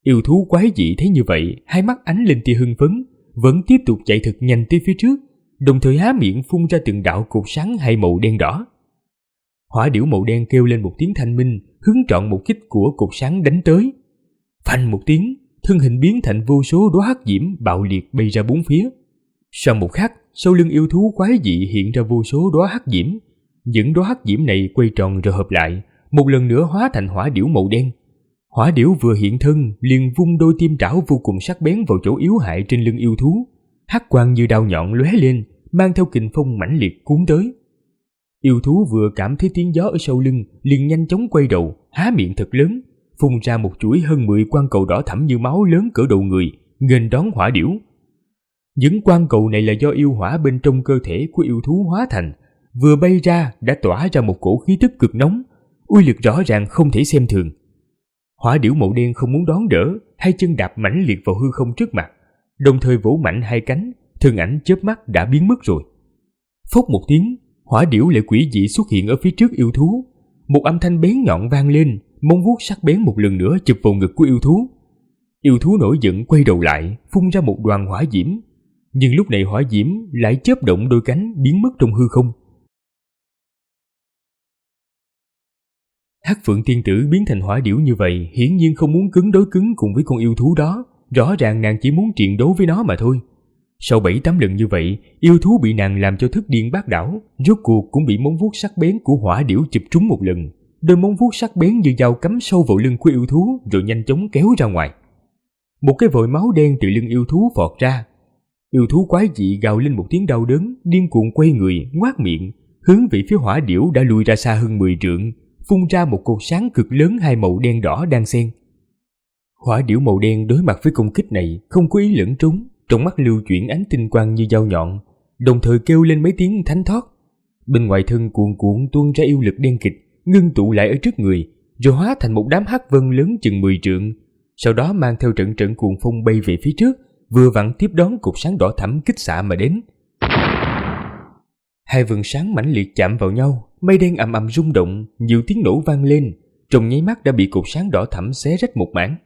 Yêu thú quái dị thấy như vậy, hai mắt ánh lên tia hưng phấn, vẫn tiếp tục chạy thật nhanh tới phía trước, đồng thời há miệng phun ra từng đạo cột sáng hai màu đen đỏ. Hỏa điểu màu đen kêu lên một tiếng thanh minh, hướng trọn một kích của cột sáng đánh tới. Phanh một tiếng, thân hình biến thành vô số đóa hắc diễm bạo liệt bay ra bốn phía. Sau một khắc, sau lưng yêu thú quái dị hiện ra vô số đóa hắc diễm. Những đóa hắc diễm này quay tròn rồi hợp lại, một lần nữa hóa thành hỏa điểu màu đen. Hỏa điểu vừa hiện thân liền vung đôi tiêm trảo vô cùng sắc bén vào chỗ yếu hại trên lưng yêu thú. Hắc quang như đao nhọn lóe lên, mang theo kình phong mãnh liệt cuốn tới. Yêu thú vừa cảm thấy tiếng gió ở sau lưng, liền nhanh chóng quay đầu, há miệng thật lớn, phun ra một chuỗi hơn 10 quang cầu đỏ thẫm như máu lớn cỡ đầu người, nghênh đón hỏa điểu. Những quang cầu này là do yêu hỏa bên trong cơ thể của yêu thú hóa thành, vừa bay ra đã tỏa ra một cổ khí tức cực nóng, uy lực rõ ràng không thể xem thường. Hỏa điểu màu đen không muốn đón đỡ, hai chân đạp mãnh liệt vào hư không trước mặt, đồng thời vỗ mạnh hai cánh, thân ảnh chớp mắt đã biến mất rồi. Phốc một tiếng, hỏa điểu lại quỷ dị xuất hiện ở phía trước yêu thú. Một âm thanh bén nhọn vang lên, móng vuốt sắc bén một lần nữa chụp vào ngực của yêu thú. Yêu thú nổi giận quay đầu lại, phun ra một đoàn hỏa diễm. Nhưng lúc này hỏa diễm lại chớp động đôi cánh biến mất trong hư không. Hắc Phượng tiên tử biến thành hỏa điểu như vậy, hiển nhiên không muốn cứng đối cứng cùng với con yêu thú đó, rõ ràng nàng chỉ muốn triền đấu với nó mà thôi. Sau 7-8 lần như vậy, yêu thú bị nàng làm cho thức điên bát đảo, rốt cuộc cũng bị móng vuốt sắc bén của hỏa điểu chụp trúng một lần. Đôi móng vuốt sắc bén như dao cắm sâu vào lưng của yêu thú rồi nhanh chóng kéo ra ngoài. Một cái vòi máu đen từ lưng yêu thú phọt ra. Yêu thú quái dị gào lên một tiếng đau đớn, điên cuồng quay người, ngoác miệng, hướng về phía hỏa điểu đã lùi ra xa hơn 10 trượng, phun ra một cột sáng cực lớn hai màu đen đỏ đan xen. Hỏa điểu màu đen đối mặt với công kích này không có ý lẫn trốn, trong mắt lưu chuyển ánh tinh quang như dao nhọn, đồng thời kêu lên mấy tiếng thánh thoát. Bên ngoài thân cuồn cuộn tuôn ra yêu lực đen kịt, ngưng tụ lại ở trước người, rồi hóa thành một đám hắc vân lớn chừng 10 trượng, sau đó mang theo trận trận cuồng phong bay về phía trước, vừa vặn tiếp đón cột sáng đỏ thẫm kích xạ mà đến. Hai vầng sáng mãnh liệt chạm vào nhau, mây đen ầm ầm rung động, nhiều tiếng nổ vang lên, trong nháy mắt đã bị cột sáng đỏ thẫm xé rách một mảng.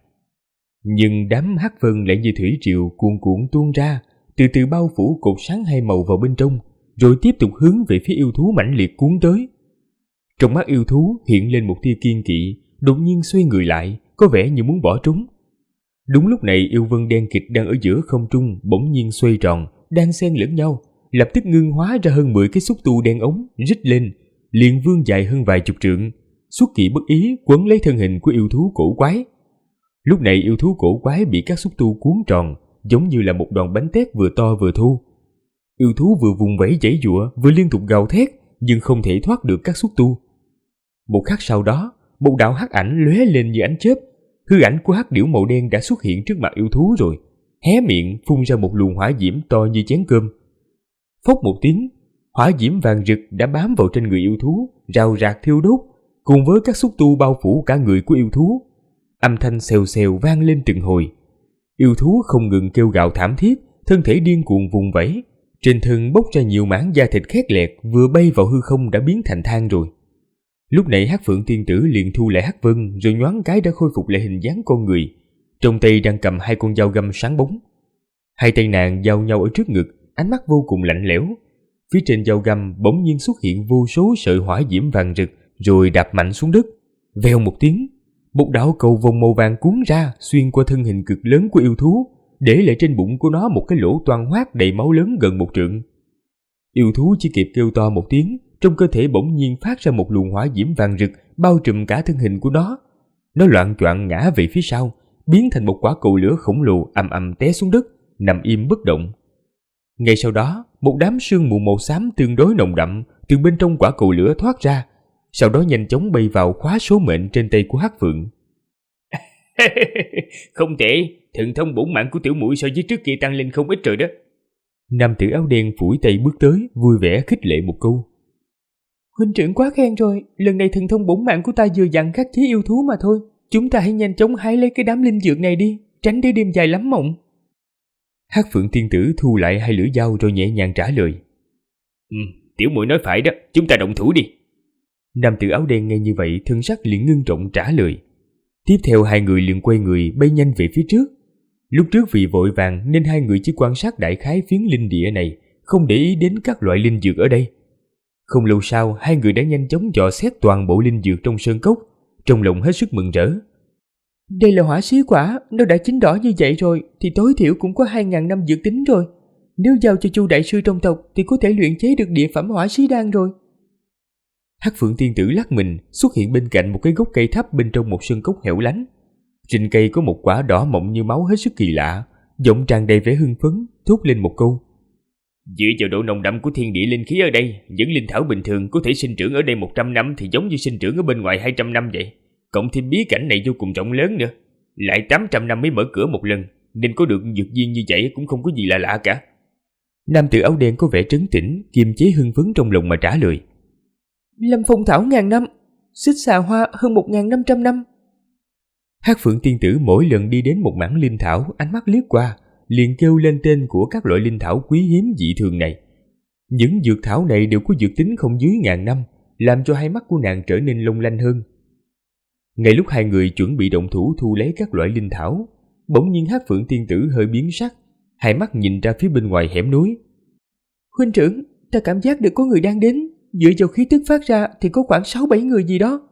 Nhưng đám hắc vân lại như thủy triều cuồn cuộn tuôn ra, từ từ bao phủ cột sáng hai màu vào bên trong, rồi tiếp tục hướng về phía yêu thú mãnh liệt cuốn tới. Trong mắt yêu thú hiện lên một tia kiên kỵ, đột nhiên xoay người lại, có vẻ như muốn bỏ trốn. Đúng lúc này, yêu vân đen kịt đang ở giữa không trung bỗng nhiên xoay tròn, đang xen lẫn nhau, lập tức ngưng hóa ra hơn 10 cái xúc tu đen ống, rít lên, liền vươn dài hơn vài chục trượng, xuất kỳ bất ý quấn lấy thân hình của yêu thú cổ quái. Lúc này yêu thú cổ quái bị các xúc tu cuốn tròn, giống như là một đòn bánh tét vừa to vừa thô. Yêu thú vừa vùng vẫy giãy giụa, vừa liên tục gào thét, nhưng không thể thoát được các xúc tu. Một khắc sau đó, một đạo hắc ảnh lóe lên như ánh chớp, hư ảnh của hắc điểu màu đen đã xuất hiện trước mặt yêu thú rồi, hé miệng phun ra một luồng hỏa diễm to như chén cơm. Phốc một tiếng, hỏa diễm vàng rực đã bám vào trên người yêu thú, rào rạc thiêu đốt, cùng với các xúc tu bao phủ cả người của yêu thú. Âm thanh xèo xèo vang lên từng hồi. Yêu thú không ngừng kêu gào thảm thiết, thân thể điên cuồng vùng vẫy, trên thân bốc ra nhiều mảng da thịt khét lẹt, vừa bay vào hư không đã biến thành than rồi. Lúc này Hắc Phượng tiên tử liền thu lại hắc vân, rồi nhoáng cái đã khôi phục lại hình dáng con người, trong tay đang cầm hai con dao găm sáng bóng. Hai tay nàng giao nhau ở trước ngực, ánh mắt vô cùng lạnh lẽo. Phía trên dao găm bỗng nhiên xuất hiện vô số sợi hỏa diễm vàng rực, rồi đạp mạnh xuống đất. Vèo một tiếng, một đạo cầu vồng màu vàng cuốn ra, xuyên qua thân hình cực lớn của yêu thú, để lại trên bụng của nó một cái lỗ toang hoác đầy máu lớn gần 1 trượng. Yêu thú chỉ kịp kêu to một tiếng, trong cơ thể bỗng nhiên phát ra một luồng hỏa diễm vàng rực bao trùm cả thân hình của nó. Nó loạng choạng ngã về phía sau, biến thành một quả cầu lửa khổng lồ ầm ầm té xuống đất, nằm im bất động. Ngay sau đó, một đám sương mù màu xám tương đối nồng đậm từ bên trong quả cầu lửa thoát ra, sau đó nhanh chóng bay vào khóa số mệnh trên tay của Hắc Phượng. Không tệ, thần thông bổn mạng của tiểu muội so với trước kia tăng lên không ít rồi đó. Nam tử áo đen phủi tay bước tới, vui vẻ khích lệ một câu. Huynh trưởng quá khen rồi, lần này thần thông bổn mạng của ta vừa dặn khắc chế yêu thú mà thôi. Chúng ta hãy nhanh chóng hái lấy cái đám linh dược này đi, tránh để đêm dài lắm mộng. Hắc Phượng tiên tử thu lại hai lưỡi dao rồi nhẹ nhàng trả lời. Tiểu muội nói phải đó, chúng ta động thủ đi. Nam tử áo đen nghe như vậy, thân sắc liền ngưng trọng trả lời. Tiếp theo hai người liền quay người bay nhanh về phía trước. Lúc trước vì vội vàng nên hai người chỉ quan sát đại khái phiến linh địa này, không để ý đến các loại linh dược ở đây. Không lâu sau, hai người đã nhanh chóng dò xét toàn bộ linh dược trong sơn cốc, trong lòng hết sức mừng rỡ. Đây là hỏa xí quả, nó đã chín đỏ như vậy rồi thì tối thiểu cũng có 2.000 năm dược tính rồi. Nếu giao cho Chu đại sư trong tộc thì có thể luyện chế được địa phẩm hỏa xí đan rồi. Hắc Phượng tiên tử lắc mình xuất hiện bên cạnh một cái gốc cây thấp bên trong một sơn cốc hẻo lánh. Trên cây có một quả đỏ mọng như máu hết sức kỳ lạ, giọng tràn đầy vẻ hưng phấn, thốt lên một câu. Dựa vào độ nồng đậm của thiên địa linh khí ở đây, những linh thảo bình thường có thể sinh trưởng ở đây 100 năm thì giống như sinh trưởng ở bên ngoài 200 năm vậy. Cộng thêm bí cảnh này vô cùng rộng lớn nữa, lại 800 năm mới mở cửa một lần, nên có được dược viên như vậy cũng không có gì lạ cả. Nam tử áo đen có vẻ trấn tĩnh, kiềm chế hưng phấn trong lòng mà trả lời. Lâm phong thảo 1000 năm, xích xà hoa hơn 1500 năm. Hắc Phượng tiên tử mỗi lần đi đến một mảng linh thảo, ánh mắt liếc qua, liền kêu lên tên của các loại linh thảo quý hiếm dị thường này. Những dược thảo này đều có dược tính không dưới 1000 năm, làm cho hai mắt của nàng trở nên long lanh hơn. Ngay lúc hai người chuẩn bị động thủ thu lấy các loại linh thảo, bỗng nhiên Hắc Phượng tiên tử hơi biến sắc, hai mắt nhìn ra phía bên ngoài hẻm núi. Huynh trưởng, ta cảm giác được có người đang đến, dựa vào khí tức phát ra thì có khoảng 6-7 người gì đó.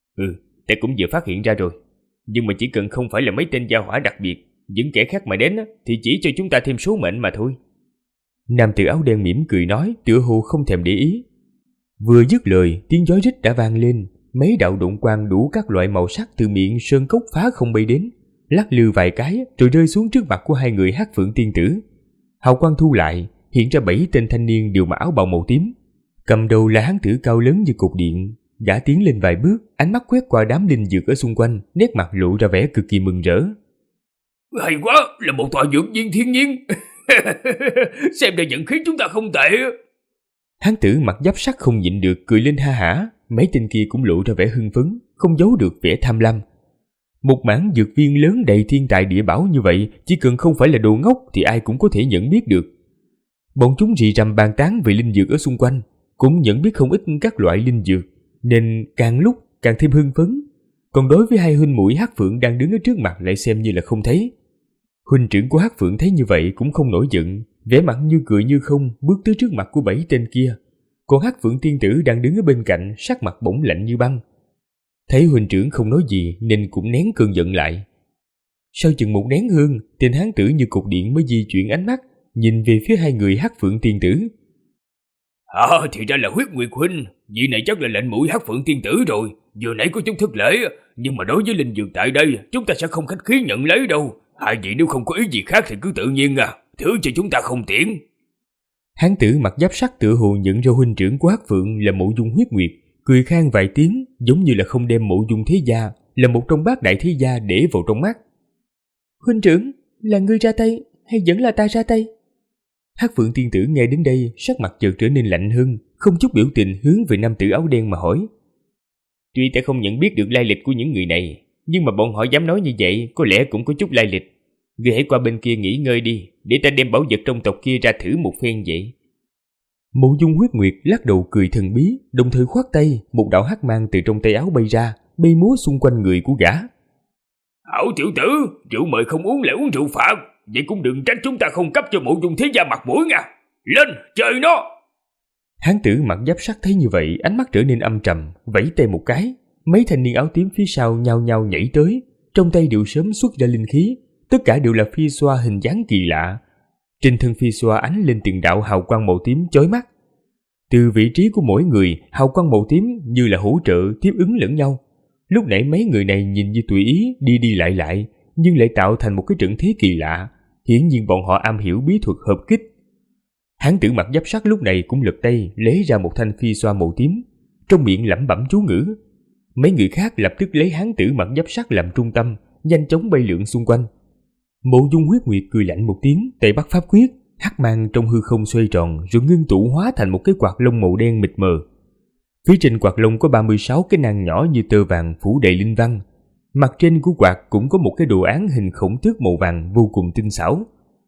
Ta cũng vừa phát hiện ra rồi, nhưng mà chỉ cần không phải là mấy tên gia hỏa đặc biệt, những kẻ khác mà đến thì chỉ cho chúng ta thêm số mệnh mà thôi. Nam tử áo đen mỉm cười nói, tựa hồ không thèm để ý. Vừa dứt lời, tiếng gió rít đã vang lên, mấy đạo độn quang đủ các loại màu sắc từ miệng sơn cốc phá không bay đến, lắc lư vài cái rồi rơi xuống trước mặt của hai người Hắc Phượng tiên tử. Hào quang thu lại, hiện ra 7 tên thanh niên đều mặc áo bào màu tím. Cầm đầu là hán tử cao lớn như cột điện, gã tiến lên vài bước, ánh mắt quét qua đám linh dược ở xung quanh, nét mặt lộ ra vẻ cực kỳ mừng rỡ. Hay quá, là một tòa dược viên thiên nhiên. Xem ra vận khí chúng ta không tệ. Hán tử mặc giáp sắt không nhịn được cười lên ha hả, mấy tên kia cũng lộ ra vẻ hưng phấn, không giấu được vẻ tham lam. Một mảng dược viên lớn đầy thiên tài địa bảo như vậy, chỉ cần không phải là đồ ngốc thì ai cũng có thể nhận biết được. Bọn chúng rì rầm bàn tán về linh dược ở xung quanh, cũng nhận biết không ít các loại linh dược, nên càng lúc càng thêm hưng phấn. Còn đối với hai huynh muội Hắc Phượng đang đứng ở trước mặt lại xem như là không thấy. Huynh trưởng của Hắc Phượng thấy như vậy cũng không nổi giận, vẻ mặt như cười như không bước tới trước mặt của 7 tên kia. Còn Hắc Phượng tiên tử đang đứng ở bên cạnh, sắc mặt bỗng lạnh như băng. Thấy huynh trưởng không nói gì nên cũng nén cơn giận lại. Sau chừng một nén hương, tên hán tử như cục điện mới di chuyển ánh mắt, nhìn về phía hai người Hắc Phượng tiên tử. Thì ra là Huyết Nguyệt huynh, vị này chắc là lệnh mũi Hắc Phượng tiên tử rồi. Vừa nãy có chút thất lễ, nhưng mà đối với linh dược tại đây, chúng ta sẽ không khách khí nhận lấy đâu. Hai vị nếu không có ý gì khác thì cứ tự nhiên thứ cho chúng ta không tiễn. Hán tử mặc giáp sắt tựa hồ nhận ra huynh trưởng của Hắc Phượng là Mộ Dung Huyết Nguyệt, cười khan vài tiếng, giống như là không đem Mộ Dung thế gia là một trong bát đại thế gia để vào trong mắt. Huynh trưởng, là ngươi ra tay hay vẫn là ta ra tay? Hắc Phượng tiên tử nghe đến đây, sắc mặt chợt trở nên lạnh hơn, không chút biểu tình hướng về nam tử áo đen mà hỏi. Tuy ta không nhận biết được lai lịch của những người này, nhưng mà bọn họ dám nói như vậy có lẽ cũng có chút lai lịch. Ngươi hãy qua bên kia nghỉ ngơi đi, để ta đem bảo vật trong tộc kia ra thử một phen vậy. Mộ Dung Huyết Nguyệt lắc đầu cười thần bí, đồng thời khoát tay, một đạo hắc mang từ trong tay áo bay ra, bay múa xung quanh người của gã. Hảo tiểu tử, rượu mời không uống lại uống rượu phạt, vậy cũng đừng trách chúng ta không cấp cho Mộ Dung thế gia mặt mũi nha. Lên, chơi nó! Hán tử mặc giáp sắt thấy như vậy, ánh mắt trở nên âm trầm, vẫy tay một cái, mấy thanh niên áo tím phía sau nhao nhao nhảy tới, trong tay đều sớm xuất ra linh khí, tất cả đều là phi xoa hình dáng kỳ lạ. Trên thân phi xoa ánh lên từng đạo hào quang màu tím chói mắt. Từ vị trí của mỗi người, hào quang màu tím như là hỗ trợ tiếp ứng lẫn nhau. Lúc nãy mấy người này nhìn như tùy ý đi đi lại, nhưng lại tạo thành một cái trận thế kỳ lạ. Hiển nhiên bọn họ am hiểu bí thuật hợp kích. Hán tử mặc giáp sắt lúc này cũng lật tay lấy ra một thanh phi xoa màu tím, trong miệng lẩm bẩm chú ngữ. Mấy người khác lập tức lấy hán tử mặc giáp sắt làm trung tâm, nhanh chóng bay lượn xung quanh. Mộ Dung Huyết Nguyệt cười lạnh một tiếng, tay bắt pháp quyết, hắc mang trong hư không xoay tròn rồi ngưng tụ hóa thành một cái quạt lông màu đen mịt mờ. Phía trên quạt lông có 36 cái nang nhỏ như tơ vàng phủ đầy linh văn. Mặt trên của quạt cũng có một cái đồ án hình khổng tước màu vàng vô cùng tinh xảo.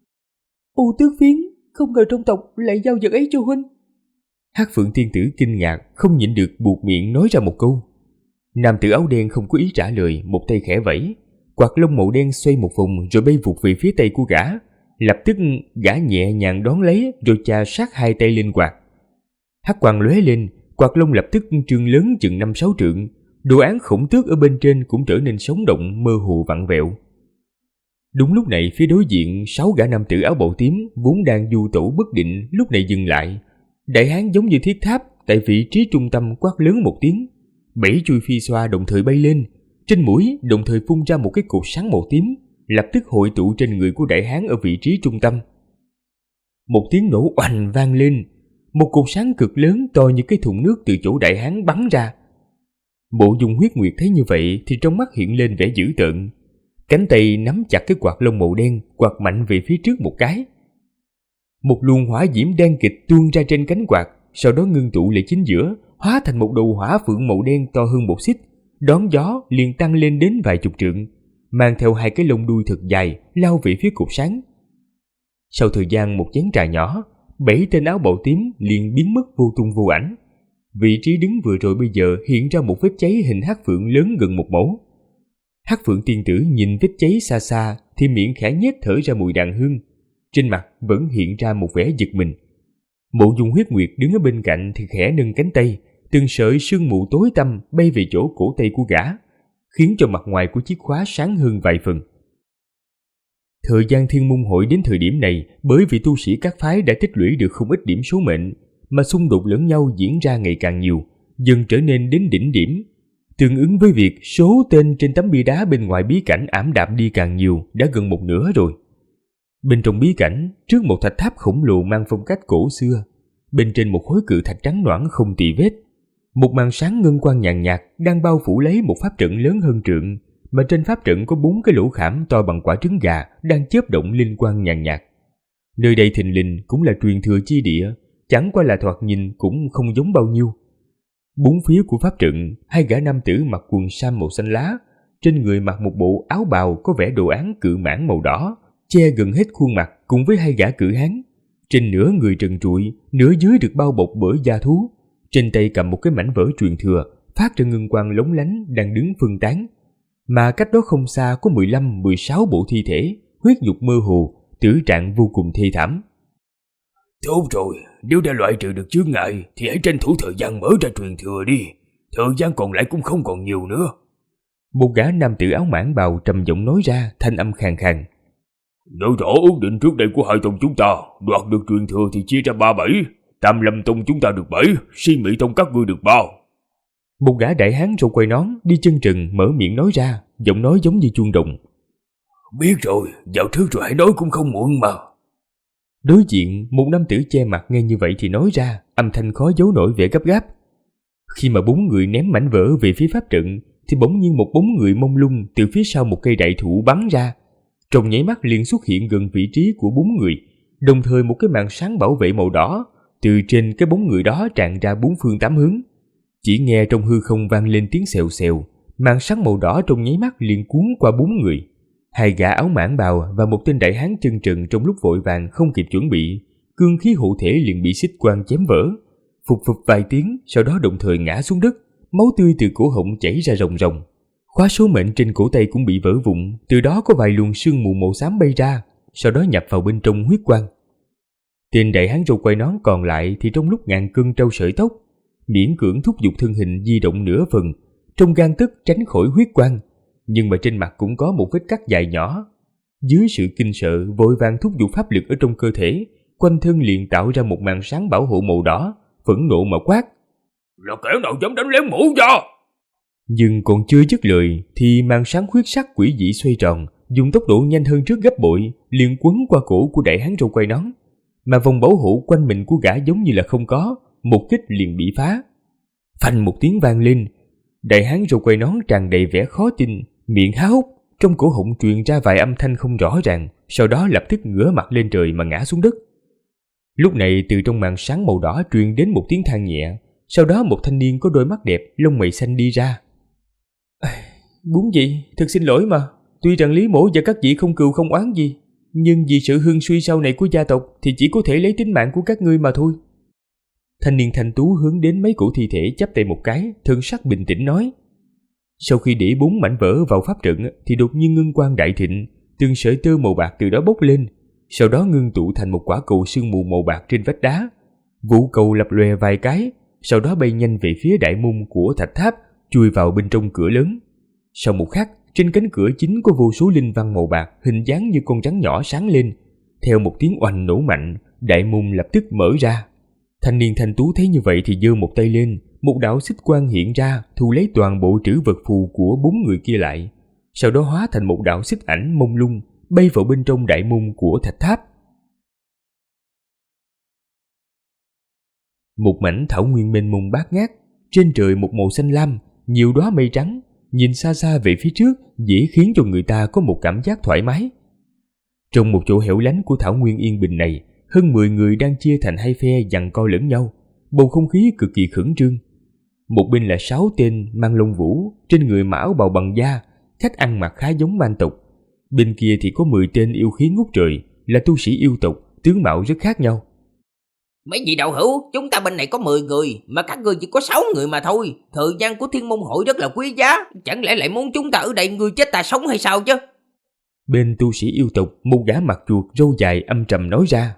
U tước phiến, không ngờ trong tộc lại giao vật ấy cho huynh. Hắc Phượng tiên tử kinh ngạc, không nhịn được buột miệng nói ra một câu. Nam tử áo đen không có ý trả lời, một tay khẽ vẫy, quạt lông màu đen xoay một vòng rồi bay vụt về phía tay của gã. Lập tức gã nhẹ nhàng đón lấy rồi chà sát hai tay lên quạt. Hắc quang lóe lên, quạt lông lập tức trương lớn chừng 5-6 trượng, đồ án khổng tước ở bên trên cũng trở nên sống động, mơ hồ vặn vẹo. Đúng lúc này, phía đối diện 6 gã nam tử áo bào tím vốn đang du tẩu bất định lúc này dừng lại. Đại hán giống như thiết tháp tại vị trí trung tâm quát lớn một tiếng, 7 chuôi phi xoa đồng thời bay lên, trên mũi đồng thời phun ra một cái cột sáng màu tím, lập tức hội tụ trên người của đại hán ở vị trí trung tâm. Một tiếng nổ oành vang lên, một cột sáng cực lớn to như cái thùng nước từ chỗ đại hán bắn ra. Mộ Dung Huyết Nguyệt thấy như vậy thì trong mắt hiện lên vẻ dữ tợn, cánh tay nắm chặt cái quạt lông màu đen, quạt mạnh về phía trước một cái. Một luồng hỏa diễm đen kịt tuôn ra trên cánh quạt, sau đó ngưng tụ lại chính giữa, hóa thành một đầu hỏa phượng màu đen to hơn 1 xích, đón gió liền tăng lên đến vài chục trượng, mang theo 2 cái lông đuôi thật dài lao về phía cột sáng. Sau thời gian một chén trà nhỏ, 7 tên áo bào tím liền biến mất vô tung vô ảnh. Vị trí đứng vừa rồi bây giờ hiện ra một vết cháy hình hắc phượng lớn gần 1 mẫu. Hắc phượng tiên tử nhìn vết cháy xa xa thì miệng khẽ nhếch thở ra mùi đàn hương, trên mặt vẫn hiện ra một vẻ giật mình. Mộ Dung Huyết Nguyệt đứng ở bên cạnh thì khẽ nâng cánh tay, từng sợi sương mù tối tăm bay về chỗ cổ tay của gã, khiến cho mặt ngoài của chiếc khóa sáng hơn vài phần. Thời gian Thiên Môn Hội đến thời điểm này, bởi vì tu sĩ các phái đã tích lũy được không ít điểm số mệnh, mà xung đột lẫn nhau diễn ra ngày càng nhiều, dần trở nên đến đỉnh điểm, tương ứng với việc số tên trên tấm bia đá bên ngoài bí cảnh ảm đạm đi càng nhiều, đã gần 1/2 rồi. Bên trong bí cảnh, trước một thạch tháp khổng lồ mang phong cách cổ xưa, bên trên một khối cự thạch trắng nõn không tì vết, một màn sáng ngân quang nhàn nhạt đang bao phủ lấy một pháp trận lớn hơn trượng, mà trên pháp trận có 4 cái lỗ khảm to bằng quả trứng gà đang chớp động linh quang nhàn nhạt. Nơi đây thình lình cũng là truyền thừa chi địa, chẳng qua là thoạt nhìn cũng không giống bao nhiêu. Bốn phía của pháp trận, 2 gã nam tử mặc quần sam màu xanh lá, trên người mặc một bộ áo bào có vẽ đồ án cự mãng màu đỏ, che gần hết khuôn mặt, cùng với 2 gã cự hán. Trên nửa người trần trụi, nửa dưới được bao bọc bởi da thú, trên tay cầm một cái mảnh vỡ truyền thừa, phát ra ngân quang lóng lánh đang đứng phân tán. Mà cách đó không xa có 15-16 bộ thi thể, huyết nhục mơ hồ, tử trạng vô cùng thê thảm. Tốt rồi, nếu đã loại trừ được chướng ngại thì hãy tranh thủ thời gian mở ra truyền thừa đi, thời gian còn lại cũng không còn nhiều nữa. Một gã nam tử áo mãng bào trầm giọng nói ra, thanh âm khàn khàn. Nói rõ ước định trước đây của hai tông chúng ta, đoạt được truyền thừa thì chia ra 3/7, Tam Lâm Tông chúng ta được 7, Si Mị Tông các ngươi được 3. Một gã đại hán râu quai nón đi chân trần mở miệng nói ra, giọng nói giống như chuông đồng. Biết rồi, vào trước rồi hãy nói cũng không muộn mà. Đối diện, một nam tử che mặt nghe như vậy thì nói ra, âm thanh khó giấu nổi vẻ gấp gáp. Khi mà 4 người ném mảnh vỡ về phía pháp trận, thì bỗng nhiên một bóng người mông lung từ phía sau một cây đại thụ bắn ra. Trong nháy mắt liền xuất hiện gần vị trí của 4 người, đồng thời một cái màn sáng bảo vệ màu đỏ từ trên cái bóng người đó tràn ra 4 phương 8 hướng. Chỉ nghe trong hư không vang lên tiếng xèo xèo, màn sáng màu đỏ trong nháy mắt liền cuốn qua 4 người. 2 gã áo mãng bào và một tên đại hán chân trần trong lúc vội vàng không kịp chuẩn bị, cương khí hộ thể liền bị xích quang chém vỡ, phụp phụp vài tiếng, sau đó đồng thời ngã xuống đất, máu tươi từ cổ họng chảy ra ròng ròng. Khóa số mệnh trên cổ tay cũng bị vỡ vụn, từ đó có vài luồng sương mù màu xám bay ra, sau đó nhập vào bên trong huyết quang. Tên đại hán râu quai nón còn lại thì trong lúc ngàn cân trâu sợi tóc, miễn cưỡng thúc giục thân hình di động nửa phần, trong gang tấc tránh khỏi huyết quang, nhưng mà trên mặt cũng có một vết cắt dài nhỏ. Dưới sự kinh sợ, vội vàng thúc giục pháp lực ở trong cơ thể, quanh thân liền tạo ra một màn sáng bảo hộ màu đỏ, phẫn nộ mà quát: Là kẻ nào dám đánh lén mũ ra? Nhưng còn chưa dứt lời thì màn sáng huyết sắc quỷ dị xoay tròn, dùng tốc độ nhanh hơn trước gấp bội, liền quấn qua cổ của đại hán râu quai nón, mà vòng bảo hộ quanh mình của gã giống như là không có, một kích liền bị phá. Phanh một tiếng vang lên, đại hán râu quai nón tràn đầy vẻ khó tin, miệng há hốc, trong cổ họng truyền ra vài âm thanh không rõ ràng, sau đó lập tức ngửa mặt lên trời mà ngã xuống đất. Lúc này từ trong màn sáng màu đỏ truyền đến một tiếng than nhẹ, sau đó một thanh niên có đôi mắt đẹp, lông mày xanh đi ra. Bốn vị, thật xin lỗi mà, tuy rằng Lý Mỗ và các vị không cừu không oán gì, nhưng vì sự hưng suy sau này của gia tộc thì chỉ có thể lấy tính mạng của các ngươi mà thôi. Thanh niên thanh tú hướng đến mấy cổ thi thể chắp tay một cái, thân sắc bình tĩnh nói. Sau khi để 4 mảnh vỡ vào pháp trận thì đột nhiên ngân quang đại thịnh, từng sợi tơ màu bạc từ đó bốc lên, sau đó ngưng tụ thành một quả cầu sương mù màu bạc trên vách đá. Vũ cầu lập lòe vài cái, sau đó bay nhanh về phía đại môn của thạch tháp, chui vào bên trong cửa lớn. Sau một khắc, trên cánh cửa chính có vô số linh văn màu bạc hình dáng như con rắn nhỏ sáng lên. Theo một tiếng oanh nổ mạnh, đại môn lập tức mở ra. Thanh niên thanh tú thấy như vậy thì giơ một tay lên, một đạo xích quang hiện ra, thu lấy toàn bộ trữ vật phù của 4 người kia lại, sau đó hóa thành một đạo xích ảnh mông lung bay vào bên trong đại môn của thạch tháp. Một mảnh thảo nguyên mênh mông bát ngát, trên trời một màu xanh lam, nhiều đóa mây trắng, nhìn xa xa về phía trước dễ khiến cho người ta có một cảm giác thoải mái. Trong một chỗ hẻo lánh của thảo nguyên yên bình này, hơn 10 người đang chia thành hai phe giằng co lẫn nhau, bầu không khí cực kỳ khẩn trương. Một bên là 6 tên mang lông vũ, trên người mặc áo bào bằng da, cách ăn mặc khá giống man tộc. Bên kia thì có 10 tên yêu khí ngút trời, là tu sĩ yêu tộc, tướng mạo rất khác nhau. Mấy vị đạo hữu, chúng ta bên này có 10 người, mà các ngươi chỉ có 6 người mà thôi. Thời gian của Thiên Môn Hội rất là quý giá, chẳng lẽ lại muốn chúng ta ở đây người chết ta sống hay sao chứ? Bên tu sĩ yêu tộc, một gã mặt chuột râu dài âm trầm nói ra.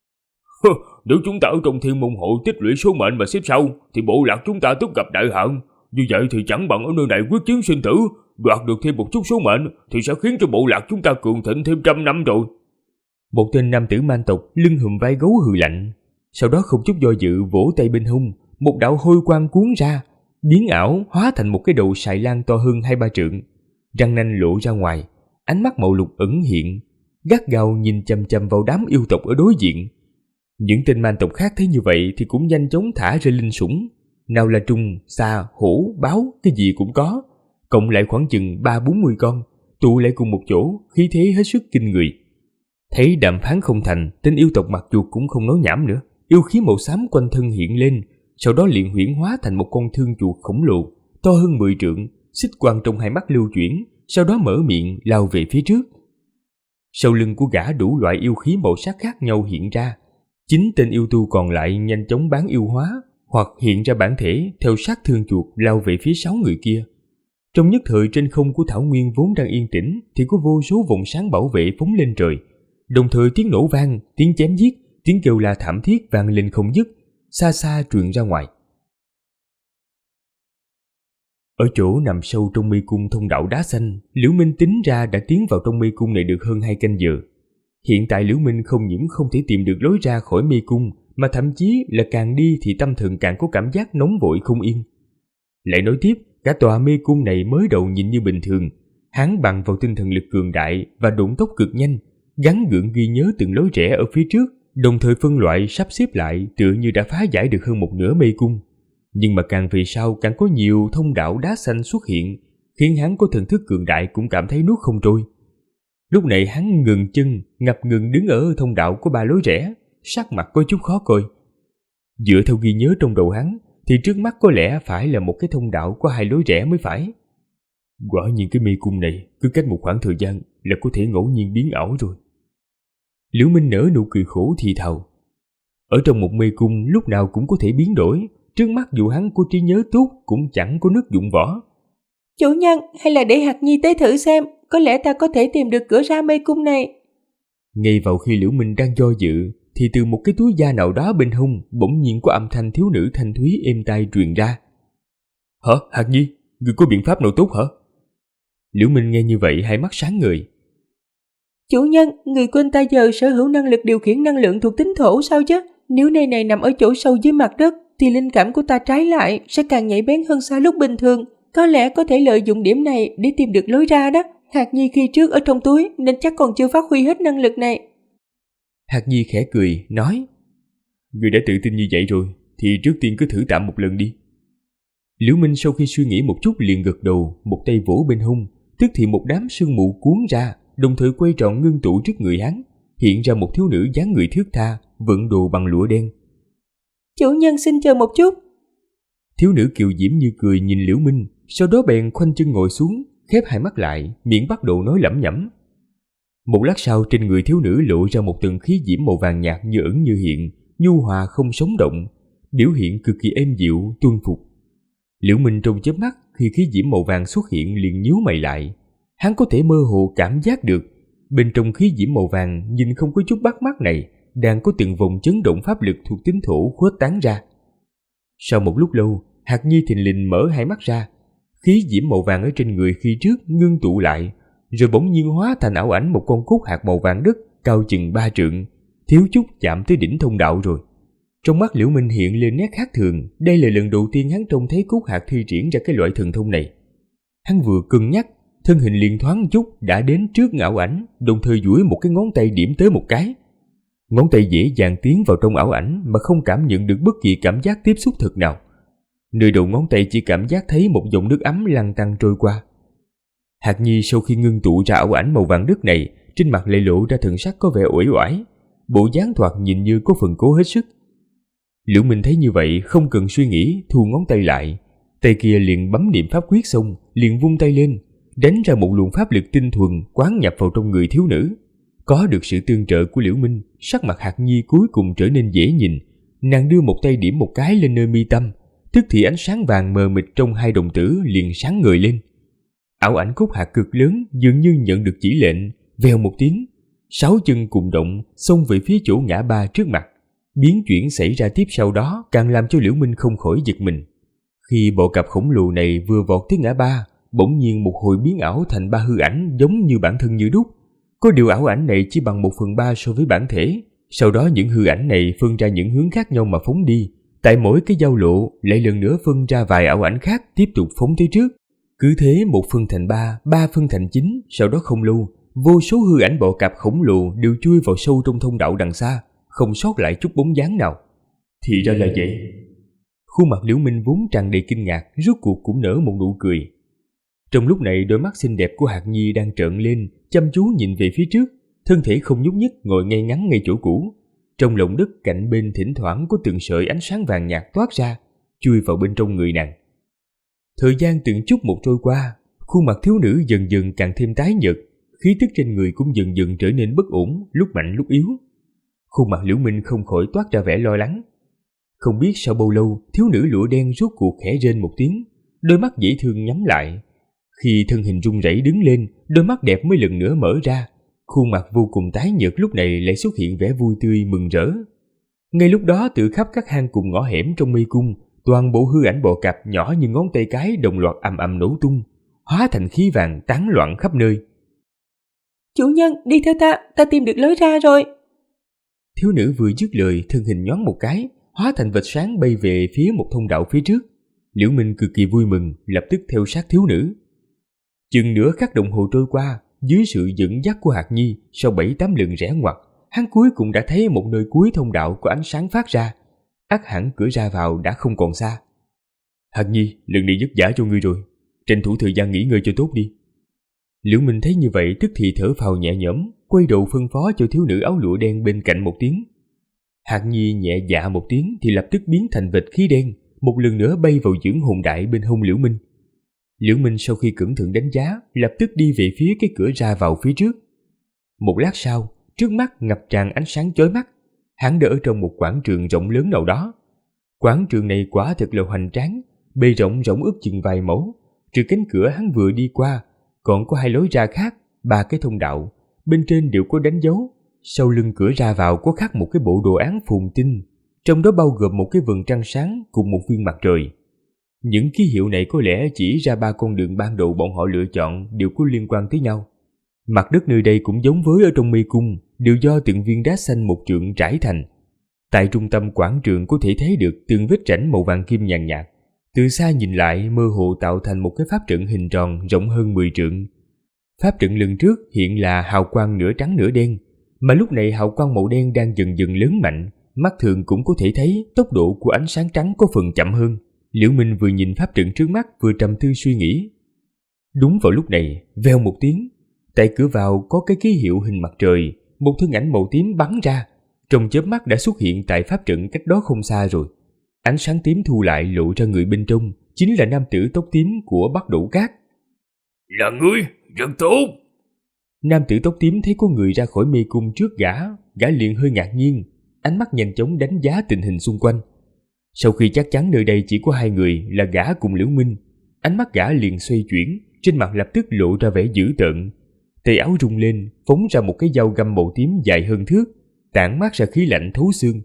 Nếu chúng ta ở trong Thiên Môn Hội tích lũy số mệnh mà xếp sau, thì bộ lạc chúng ta tức gặp đại hạn. Như vậy thì chẳng bằng ở nơi này quyết chiến sinh tử, đoạt được thêm một chút số mệnh thì sẽ khiến cho bộ lạc chúng ta cường thịnh thêm 100 năm rồi. Một tên nam tử man tộc lưng hùm vai gấu hừ lạnh, sau đó không chút do dự vỗ tay bên hông, một đạo hôi quang cuốn ra, biến ảo hóa thành một cái đầu sài lan to hơn 2-3 trượng, răng nanh lộ ra ngoài, ánh mắt màu lục ẩn hiện, gắt gao nhìn chằm chằm vào đám yêu tộc ở đối diện. Những tên man tộc khác thấy như vậy thì cũng nhanh chóng thả ra linh sủng, nào là trùng, xà, hổ, báo, cái gì cũng có, cộng lại khoảng chừng 30-40 con, tụ lại cùng một chỗ, khí thế hết sức kinh người. Thấy đàm phán không thành, tên yêu tộc mặt chuột cũng không nói nhảm nữa, yêu khí màu xám quanh thân hiện lên, sau đó liền huyễn hóa thành một con thương chuột khổng lồ, to hơn 10 trượng, xích quang trong hai mắt lưu chuyển, sau đó mở miệng lao về phía trước. Sau lưng của gã đủ loại yêu khí màu sắc khác nhau hiện ra, 9 tên yêu tu còn lại nhanh chóng bán yêu hóa hoặc hiện ra bản thể theo sát thương chuột lao về phía 6 người kia. Trong nhất thời trên không của thảo nguyên vốn đang yên tĩnh thì có vô số vòng sáng bảo vệ phóng lên trời, đồng thời tiếng nổ vang, tiếng chém giết, tiếng kêu la thảm thiết vang lên không dứt, xa xa truyền ra ngoài. Ở chỗ nằm sâu trong mê cung thông đạo đá xanh, Liễu Minh tính ra đã tiến vào trong mê cung này được hơn 2 canh giờ. Hiện tại Liễu Minh không những không thể tìm được lối ra khỏi mê cung, mà thậm chí là càng đi thì tâm thần càng có cảm giác nóng vội không yên. Lại nói tiếp, cả tòa mê cung này mới đầu nhìn như bình thường, hắn bằng vào tinh thần lực cường đại và độn tốc cực nhanh, gắng gượng ghi nhớ từng lối rẽ ở phía trước, đồng thời phân loại sắp xếp lại tựa như đã phá giải được hơn một nửa mê cung. Nhưng mà càng về sau càng có nhiều thông đạo đá xanh xuất hiện, khiến hắn có thần thức cường đại cũng cảm thấy nuốt không trôi. Lúc này hắn ngừng chân, ngập ngừng đứng ở thông đạo có 3 lối rẽ, sắc mặt có chút khó coi. Dựa theo ghi nhớ trong đầu hắn, thì trước mắt có lẽ phải là một cái thông đạo có 2 lối rẽ mới phải. Quả nhiên cái mê cung này cứ cách một khoảng thời gian là có thể ngẫu nhiên biến ảo rồi. Liễu Minh nở nụ cười khổ thì thào. Ở trong một mê cung lúc nào cũng có thể biến đổi, trước mắt dù hắn có trí nhớ tốt cũng chẳng có nước dụng võ. Chủ nhân, hay là để Hạt Nhi tới thử xem, có lẽ ta có thể tìm được cửa ra mê cung này. Ngay vào khi Liễu Minh đang do dự, thì từ một cái túi da nào đó bên hông bỗng nhiên có âm thanh thiếu nữ thanh thúy êm tai truyền ra. Hả, Hạt Nhi, người có biện pháp nào tốt hả? Liễu Minh nghe như vậy hai mắt sáng ngời. Chủ nhân, người quên ta giờ sở hữu năng lực điều khiển năng lượng thuộc tính thổ sao chứ? Nếu nơi này nằm ở chỗ sâu dưới mặt đất, thì linh cảm của ta trái lại sẽ càng nhạy bén hơn xa lúc bình thường. Có lẽ có thể lợi dụng điểm này để tìm được lối ra đó. Hạt Nhi khi trước ở trong túi nên chắc còn chưa phát huy hết năng lực này. Hạt Nhi khẽ cười, nói. Người đã tự tin như vậy rồi, thì trước tiên cứ thử tạm một lần đi. Liễu Minh sau khi suy nghĩ một chút liền gật đầu, một tay vỗ bên hông, tức thì một đám sương mù cuốn ra, đồng thời quay tròn ngưng tụ trước người hắn, hiện ra một thiếu nữ dáng người thướt tha, vận đồ bằng lụa đen. Chủ nhân xin chờ một chút. Thiếu nữ kiều diễm như cười nhìn Liễu Minh, sau đó bèn khoanh chân ngồi xuống, khép hai mắt lại, miệng bắt đầu nói lẩm nhẩm. Một lát sau trên người thiếu nữ lộ ra một tầng khí diễm màu vàng nhạt như ẩn như hiện, nhu hòa không sống động, biểu hiện cực kỳ êm dịu, tuân phục. Liễu Minh trong chớp mắt khi khí diễm màu vàng xuất hiện liền nhíu mày lại. Hắn có thể mơ hồ cảm giác được bên trong khí diễm màu vàng nhìn không có chút bắt mắt này đang có từng vòng chấn động pháp lực thuộc tính thổ khuếch tán ra. Sau một lúc lâu, Hạc Nhi thình lình mở hai mắt ra. Khí diễm màu vàng ở trên người khi trước ngưng tụ lại, rồi bỗng nhiên hóa thành ảo ảnh một con cốt hạt màu vàng đất cao chừng 3 trượng, thiếu chút chạm tới đỉnh thông đạo rồi. Trong mắt Liễu Minh hiện lên nét khác thường, đây là lần đầu tiên hắn trông thấy cốt hạt thi triển ra cái loại thần thông này. Hắn vừa cân nhắc, thân hình liền thoáng chút đã đến trước ảo ảnh, đồng thời duỗi một cái ngón tay điểm tới một cái. Ngón tay dễ dàng tiến vào trong ảo ảnh mà không cảm nhận được bất kỳ cảm giác tiếp xúc thực nào. Nơi đầu ngón tay chỉ cảm giác thấy một dòng nước ấm lăn tăn trôi qua. Hạc Nhi sau khi ngưng tụ ra ảo ảnh màu vàng đất này, trên mặt lại lộ ra thần sắc có vẻ uể oải, bộ dáng thoạt nhìn như có phần cố hết sức. Liễu Minh thấy như vậy không cần suy nghĩ, thu ngón tay lại, tay kia liền bấm niệm pháp quyết xong, liền vung tay lên, đánh ra một luồng pháp lực tinh thuần quán nhập vào trong người thiếu nữ. Có được sự tương trợ của Liễu Minh, sắc mặt Hạc Nhi cuối cùng trở nên dễ nhìn. Nàng đưa một tay điểm một cái lên nơi mi tâm, tức thì ánh sáng vàng mờ mịt trong hai đồng tử liền sáng ngời lên. Ảo ảnh cốt hạt cực lớn dường như nhận được chỉ lệnh, vèo một tiếng, 6 chân cùng động xông về phía chỗ ngã ba trước mặt. Biến chuyển xảy ra tiếp sau đó càng làm cho Liễu Minh không khỏi giật mình. Khi bộ cặp khổng lồ này vừa vọt tới ngã ba, bỗng nhiên một hồi biến ảo thành 3 hư ảnh giống như bản thân như đúc. Có điều ảo ảnh này chỉ bằng 1/3 so với bản thể. Sau đó những hư ảnh này phân ra những hướng khác nhau mà phóng đi. Tại mỗi cái giao lộ lại lần nữa phân ra vài ảo ảnh khác tiếp tục phóng tới trước. Cứ thế 1 phân thành 3, 3 phân thành 9, sau đó không lâu, vô số hư ảnh bọ cạp khổng lồ đều chui vào sâu trong thông đạo đằng xa, không sót lại chút bóng dáng nào. Thì ra là vậy. Khuôn mặt Liễu Minh vốn tràn đầy kinh ngạc, rốt cuộc cũng nở một nụ cười. Trong lúc này đôi mắt xinh đẹp của Hạc Nhi đang trợn lên, chăm chú nhìn về phía trước, thân thể không nhúc nhích ngồi ngay ngắn ngay chỗ cũ. Trong lòng đất cạnh bên thỉnh thoảng có từng sợi ánh sáng vàng nhạt toát ra, chui vào bên trong người nàng. Thời gian từng chút một trôi qua, khuôn mặt thiếu nữ dần dần càng thêm tái nhợt, khí tức trên người cũng dần dần trở nên bất ổn, lúc mạnh lúc yếu. Khuôn mặt Liễu Minh không khỏi toát ra vẻ lo lắng. Không biết sau bao lâu, thiếu nữ lụa đen rốt cuộc khẽ rên một tiếng, đôi mắt dễ thương nhắm lại. Khi thân hình run rẩy đứng lên, đôi mắt đẹp mới lần nữa mở ra. Khuôn mặt vô cùng tái nhợt lúc này lại xuất hiện vẻ vui tươi mừng rỡ. Ngay lúc đó từ khắp các hang cùng ngõ hẻm trong mê cung, toàn bộ hư ảnh bọ cạp nhỏ như ngón tay cái đồng loạt ầm ầm nổ tung, hóa thành khí vàng tán loạn khắp nơi. Chủ nhân, đi theo ta tìm được lối ra rồi. Thiếu nữ vừa dứt lời, thân hình nhoáng một cái, hóa thành vệt sáng bay về phía một thông đạo phía trước. Liễu Minh cực kỳ vui mừng, lập tức theo sát thiếu nữ. Chừng nửa khắc đồng hồ trôi qua, dưới sự dẫn dắt của Hạc Nhi, sau 7-8 lần rẽ ngoặt, hắn cuối cùng đã thấy một nơi cuối thông đạo có ánh sáng phát ra. Ắt hẳn cửa ra vào đã không còn xa. Hạc Nhi, lần này vất vả cho ngươi rồi, tranh thủ thời gian nghỉ ngơi cho tốt đi. Liễu Minh thấy như vậy tức thì thở phào nhẹ nhõm, quay đầu phân phó cho thiếu nữ áo lụa đen bên cạnh một tiếng. Hạc Nhi nhẹ dạ một tiếng thì lập tức biến thành vệt khí đen, một lần nữa bay vào dưỡng hồn đại bên hông Liễu Minh. Liễu Minh sau khi cẩn thận đánh giá, lập tức đi về phía cái cửa ra vào phía trước. Một lát sau, trước mắt ngập tràn ánh sáng chói mắt, hắn đã ở trong một quảng trường rộng lớn nào đó. Quảng trường này quả thật là hoành tráng, bề rộng ước chừng vài mẫu. Trừ cánh cửa hắn vừa đi qua, còn có 2 lối ra khác, 3 cái thông đạo, bên trên đều có đánh dấu. Sau lưng cửa ra vào có khắc một cái bộ đồ án phồn tinh, trong đó bao gồm một cái vầng trăng sáng cùng một viên mặt trời. Những ký hiệu này có lẽ chỉ ra 3 con đường ban đầu bọn họ lựa chọn đều có liên quan tới nhau. Mặt đất nơi đây cũng giống với ở trong mê cung, đều do từng viên đá xanh một trượng trải thành. Tại trung tâm quảng trường có thể thấy được từng vết rãnh màu vàng kim nhàn nhạt. Từ xa nhìn lại mơ hồ tạo thành một cái pháp trận hình tròn rộng hơn 10 trượng. Pháp trận lần trước hiện là hào quang nửa trắng nửa đen, mà lúc này hào quang màu đen đang dần dần lớn mạnh, mắt thường cũng có thể thấy tốc độ của ánh sáng trắng có phần chậm hơn. Liễu Minh vừa nhìn pháp trận trước mắt vừa trầm tư suy nghĩ. Đúng vào lúc này, vèo một tiếng, tại cửa vào có cái ký hiệu hình mặt trời, một thân ảnh màu tím bắn ra, trong chớp mắt đã xuất hiện tại pháp trận cách đó không xa rồi. Ánh sáng tím thu lại lộ ra người bên trong, chính là nam tử tóc tím của Bắc Đỗ Cát. Là ngươi, rất tốt. Nam tử tóc tím thấy có người ra khỏi mê cung trước gã liền hơi ngạc nhiên, ánh mắt nhanh chóng đánh giá tình hình xung quanh. Sau khi chắc chắn nơi đây chỉ có 2 người là gã cùng Liễu Minh, Ánh mắt gã liền xoay chuyển, trên mặt lập tức lộ ra vẻ dữ tợn. Tay áo rung lên, phóng ra một cái dao găm màu tím dài hơn thước, tản mát ra khí lạnh thấu xương.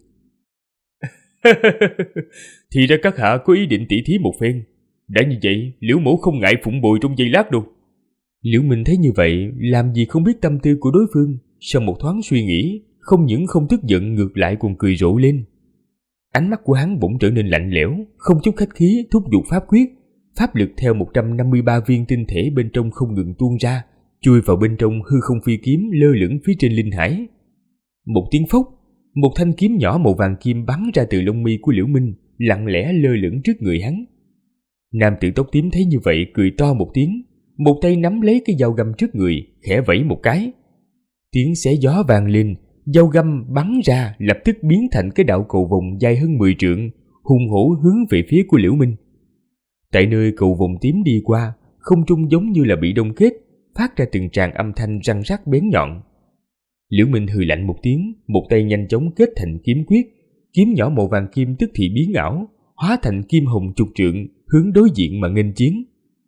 Thì ra các hạ có ý định tỉ thí một phen. Đã như vậy, Liễu mỗ không ngại phụng bồi trong giây lát đâu. Liễu Minh thấy như vậy, làm gì không biết tâm tư của đối phương. Sau một thoáng suy nghĩ, không những không tức giận, ngược lại còn cười rộ lên. Ánh mắt của hắn bỗng trở nên lạnh lẽo, không chút khách khí thúc giục pháp quyết. Pháp lực theo 153 viên tinh thể bên trong không ngừng tuôn ra, chui vào bên trong hư không phi kiếm lơ lửng phía trên linh hải. Một tiếng phốc, một thanh kiếm nhỏ màu vàng kim bắn ra từ lông mi của Liễu Minh, lặng lẽ lơ lửng trước người hắn. Nam tử tóc tím thấy như vậy cười to một tiếng, một tay nắm lấy cái dao găm trước người, khẽ vẫy một cái. Tiếng xé gió vang lên, dao găm bắn ra lập tức biến thành cái đạo cầu vồng dài hơn 10 trượng, hùng hổ hướng về phía của Liễu Minh. Tại nơi cầu vồng tím đi qua, không trung giống như là bị đông kết, phát ra từng tràng âm thanh răng rắc bén nhọn. Liễu Minh hừ lạnh một tiếng, một tay nhanh chóng kết thành kiếm quyết, kiếm nhỏ màu vàng kim tức thì biến ảo, hóa thành kim hồng chục trượng, hướng đối diện mà nghênh chiến.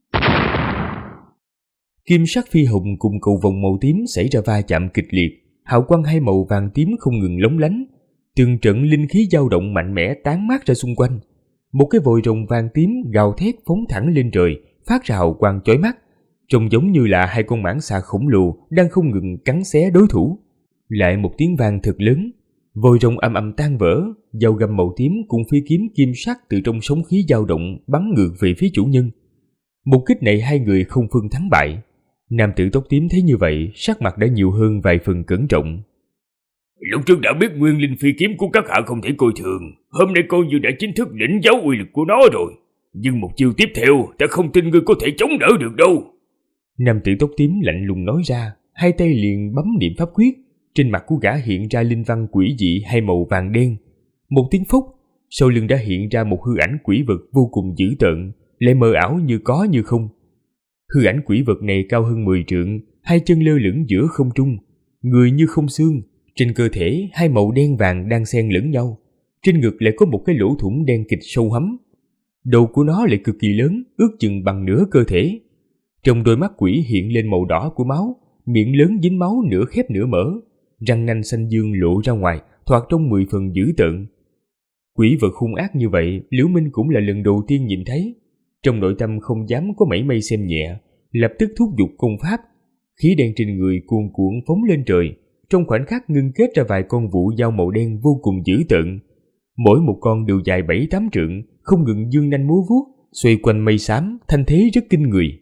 Kim sắc phi hồng cùng cầu vồng màu tím xảy ra va chạm kịch liệt, hào quang hai màu vàng tím không ngừng lóng lánh, từng trận linh khí dao động mạnh mẽ tán mát ra xung quanh. Một cái vòi rồng vàng tím gào thét phóng thẳng lên trời, phát ra hào quang chói mắt, trông giống như là hai con mãng xà khổng lồ đang không ngừng cắn xé đối thủ. Lại một tiếng vang thật lớn, vòi rồng ầm ầm tan vỡ, dao găm màu tím cùng phi kiếm kim sắc từ trong sóng khí dao động bắn ngược về phía chủ nhân. Một kích này hai người không phân thắng bại. Nam tử tóc tím thấy như vậy, sắc mặt đã nhiều hơn vài phần cẩn trọng. Lúc trước đã biết nguyên linh phi kiếm của các hạ không thể coi thường, hôm nay coi như đã chính thức lĩnh giáo uy lực của nó rồi. Nhưng một chiêu tiếp theo, ta không tin ngươi có thể chống đỡ được đâu. Nam tử tóc tím lạnh lùng nói ra, hai tay liền bấm niệm pháp quyết. Trên mặt của gã hiện ra linh văn quỷ dị hai màu vàng đen. Một tiếng phốc, sau lưng đã hiện ra một hư ảnh quỷ vật vô cùng dữ tợn, lại mờ ảo như có như không. Hư ảnh quỷ vật này cao hơn 10 trượng, hai chân lơ lửng giữa không trung, người như không xương, trên cơ thể hai màu đen vàng đang xen lẫn nhau, trên ngực lại có một cái lỗ thủng đen kịch sâu hắm. Đầu của nó lại cực kỳ lớn, ước chừng bằng nửa cơ thể. Trong đôi mắt quỷ hiện lên màu đỏ của máu, miệng lớn dính máu nửa khép nửa mở, răng nanh xanh dương lộ ra ngoài, thoạt trông 10 phần dữ tợn. Quỷ vật hung ác như vậy, Liễu Minh cũng là lần đầu tiên nhìn thấy. Trong nội tâm không dám có mảy may xem nhẹ, lập tức thúc giục công pháp. Khí đen trên người cuồn cuộn phóng lên trời, trong khoảnh khắc ngưng kết ra vài con vụ dao màu đen vô cùng dữ tợn. Mỗi một con đều dài 7-8 trượng, không ngừng dương nanh múa vuốt, xoay quanh mây xám, thanh thế rất kinh người.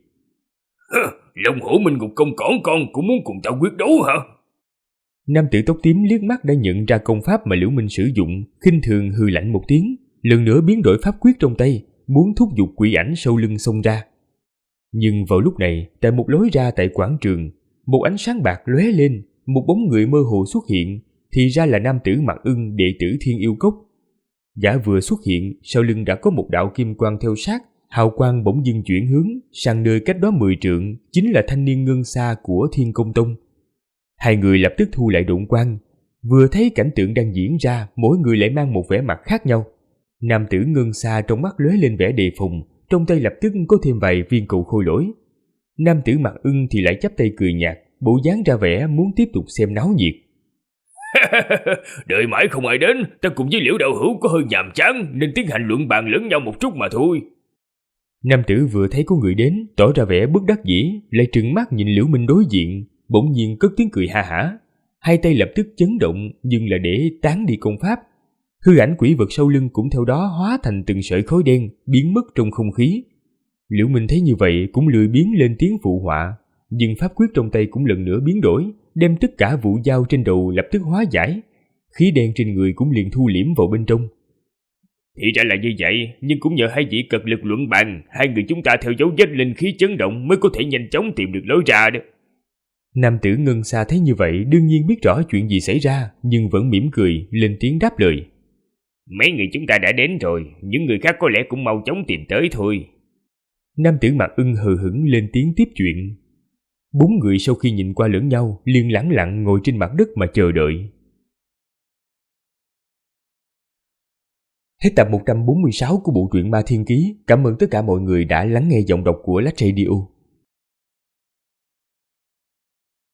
Long hổ minh ngục công cỏn con cũng muốn cùng ta quyết đấu hả? Nam tử tóc tím liếc mắt đã nhận ra công pháp mà Liễu Minh sử dụng, khinh thường hừ lạnh một tiếng, lần nữa biến đổi pháp quyết trong tay, muốn thúc giục quỷ ảnh sau lưng xông ra. Nhưng vào lúc này, tại một lối ra tại quảng trường, một ánh sáng bạc lóe lên, một bóng người mơ hồ xuất hiện, thì ra là nam tử Mặc Ưng, đệ tử Thiên Yêu Cốc. Gã vừa xuất hiện, sau lưng đã có một đạo kim quang theo sát, hào quang bỗng dưng chuyển hướng sang nơi cách đó 10 trượng, chính là thanh niên Ngân Sa của Thiên Công Tông. Hai người lập tức thu lại độn quang, vừa thấy cảnh tượng đang diễn ra, mỗi người lại mang một vẻ mặt khác nhau. Nam tử Ngân Sa trong mắt lóe lên vẻ đề phòng, trong tay lập tức có thêm vài viên cầu khôi lỗi. Nam tử Mặc Ưng thì lại chắp tay cười nhạt, bộ dáng ra vẻ muốn tiếp tục xem náo nhiệt. Đợi mãi không ai đến, ta cùng với Liễu đạo hữu có hơi nhàm chán nên tiến hành luận bàn lẫn nhau một chút mà thôi. Nam tử vừa thấy có người đến, tỏ ra vẻ bất đắc dĩ, lại trừng mắt nhìn Liễu Minh đối diện, bỗng nhiên cất tiếng cười ha hả, hai tay lập tức chấn động, nhưng là để tán đi công pháp. Hư ảnh quỷ vật sau lưng cũng theo đó hóa thành từng sợi khói đen, biến mất trong không khí. Liễu Minh thấy như vậy cũng lười biếng lên tiếng phụ họa, nhưng pháp quyết trong tay cũng lần nữa biến đổi, đem tất cả vụ dao trên đầu lập tức hóa giải, khí đen trên người cũng liền thu liễm vào bên trong. Thì ra là như vậy, nhưng cũng nhờ hai vị cật lực luận bàn, hai người chúng ta theo dấu vết linh khí chấn động mới có thể nhanh chóng tìm được lối ra đó. Nam tử Ngân Sa thấy như vậy đương nhiên biết rõ chuyện gì xảy ra, nhưng vẫn mỉm cười, lên tiếng đáp lời. Mấy người chúng ta đã đến rồi, những người khác có lẽ cũng mau chóng tìm tới thôi. Nam tử Mặc Ưng hờ hững lên tiếng tiếp chuyện. Bốn người sau khi nhìn qua lẫn nhau, liền lẳng lặng ngồi trên mặt đất mà chờ đợi. Hết tập 146 của bộ truyện Ma Thiên Ký. Cảm ơn tất cả mọi người đã lắng nghe giọng đọc của Lách Radio.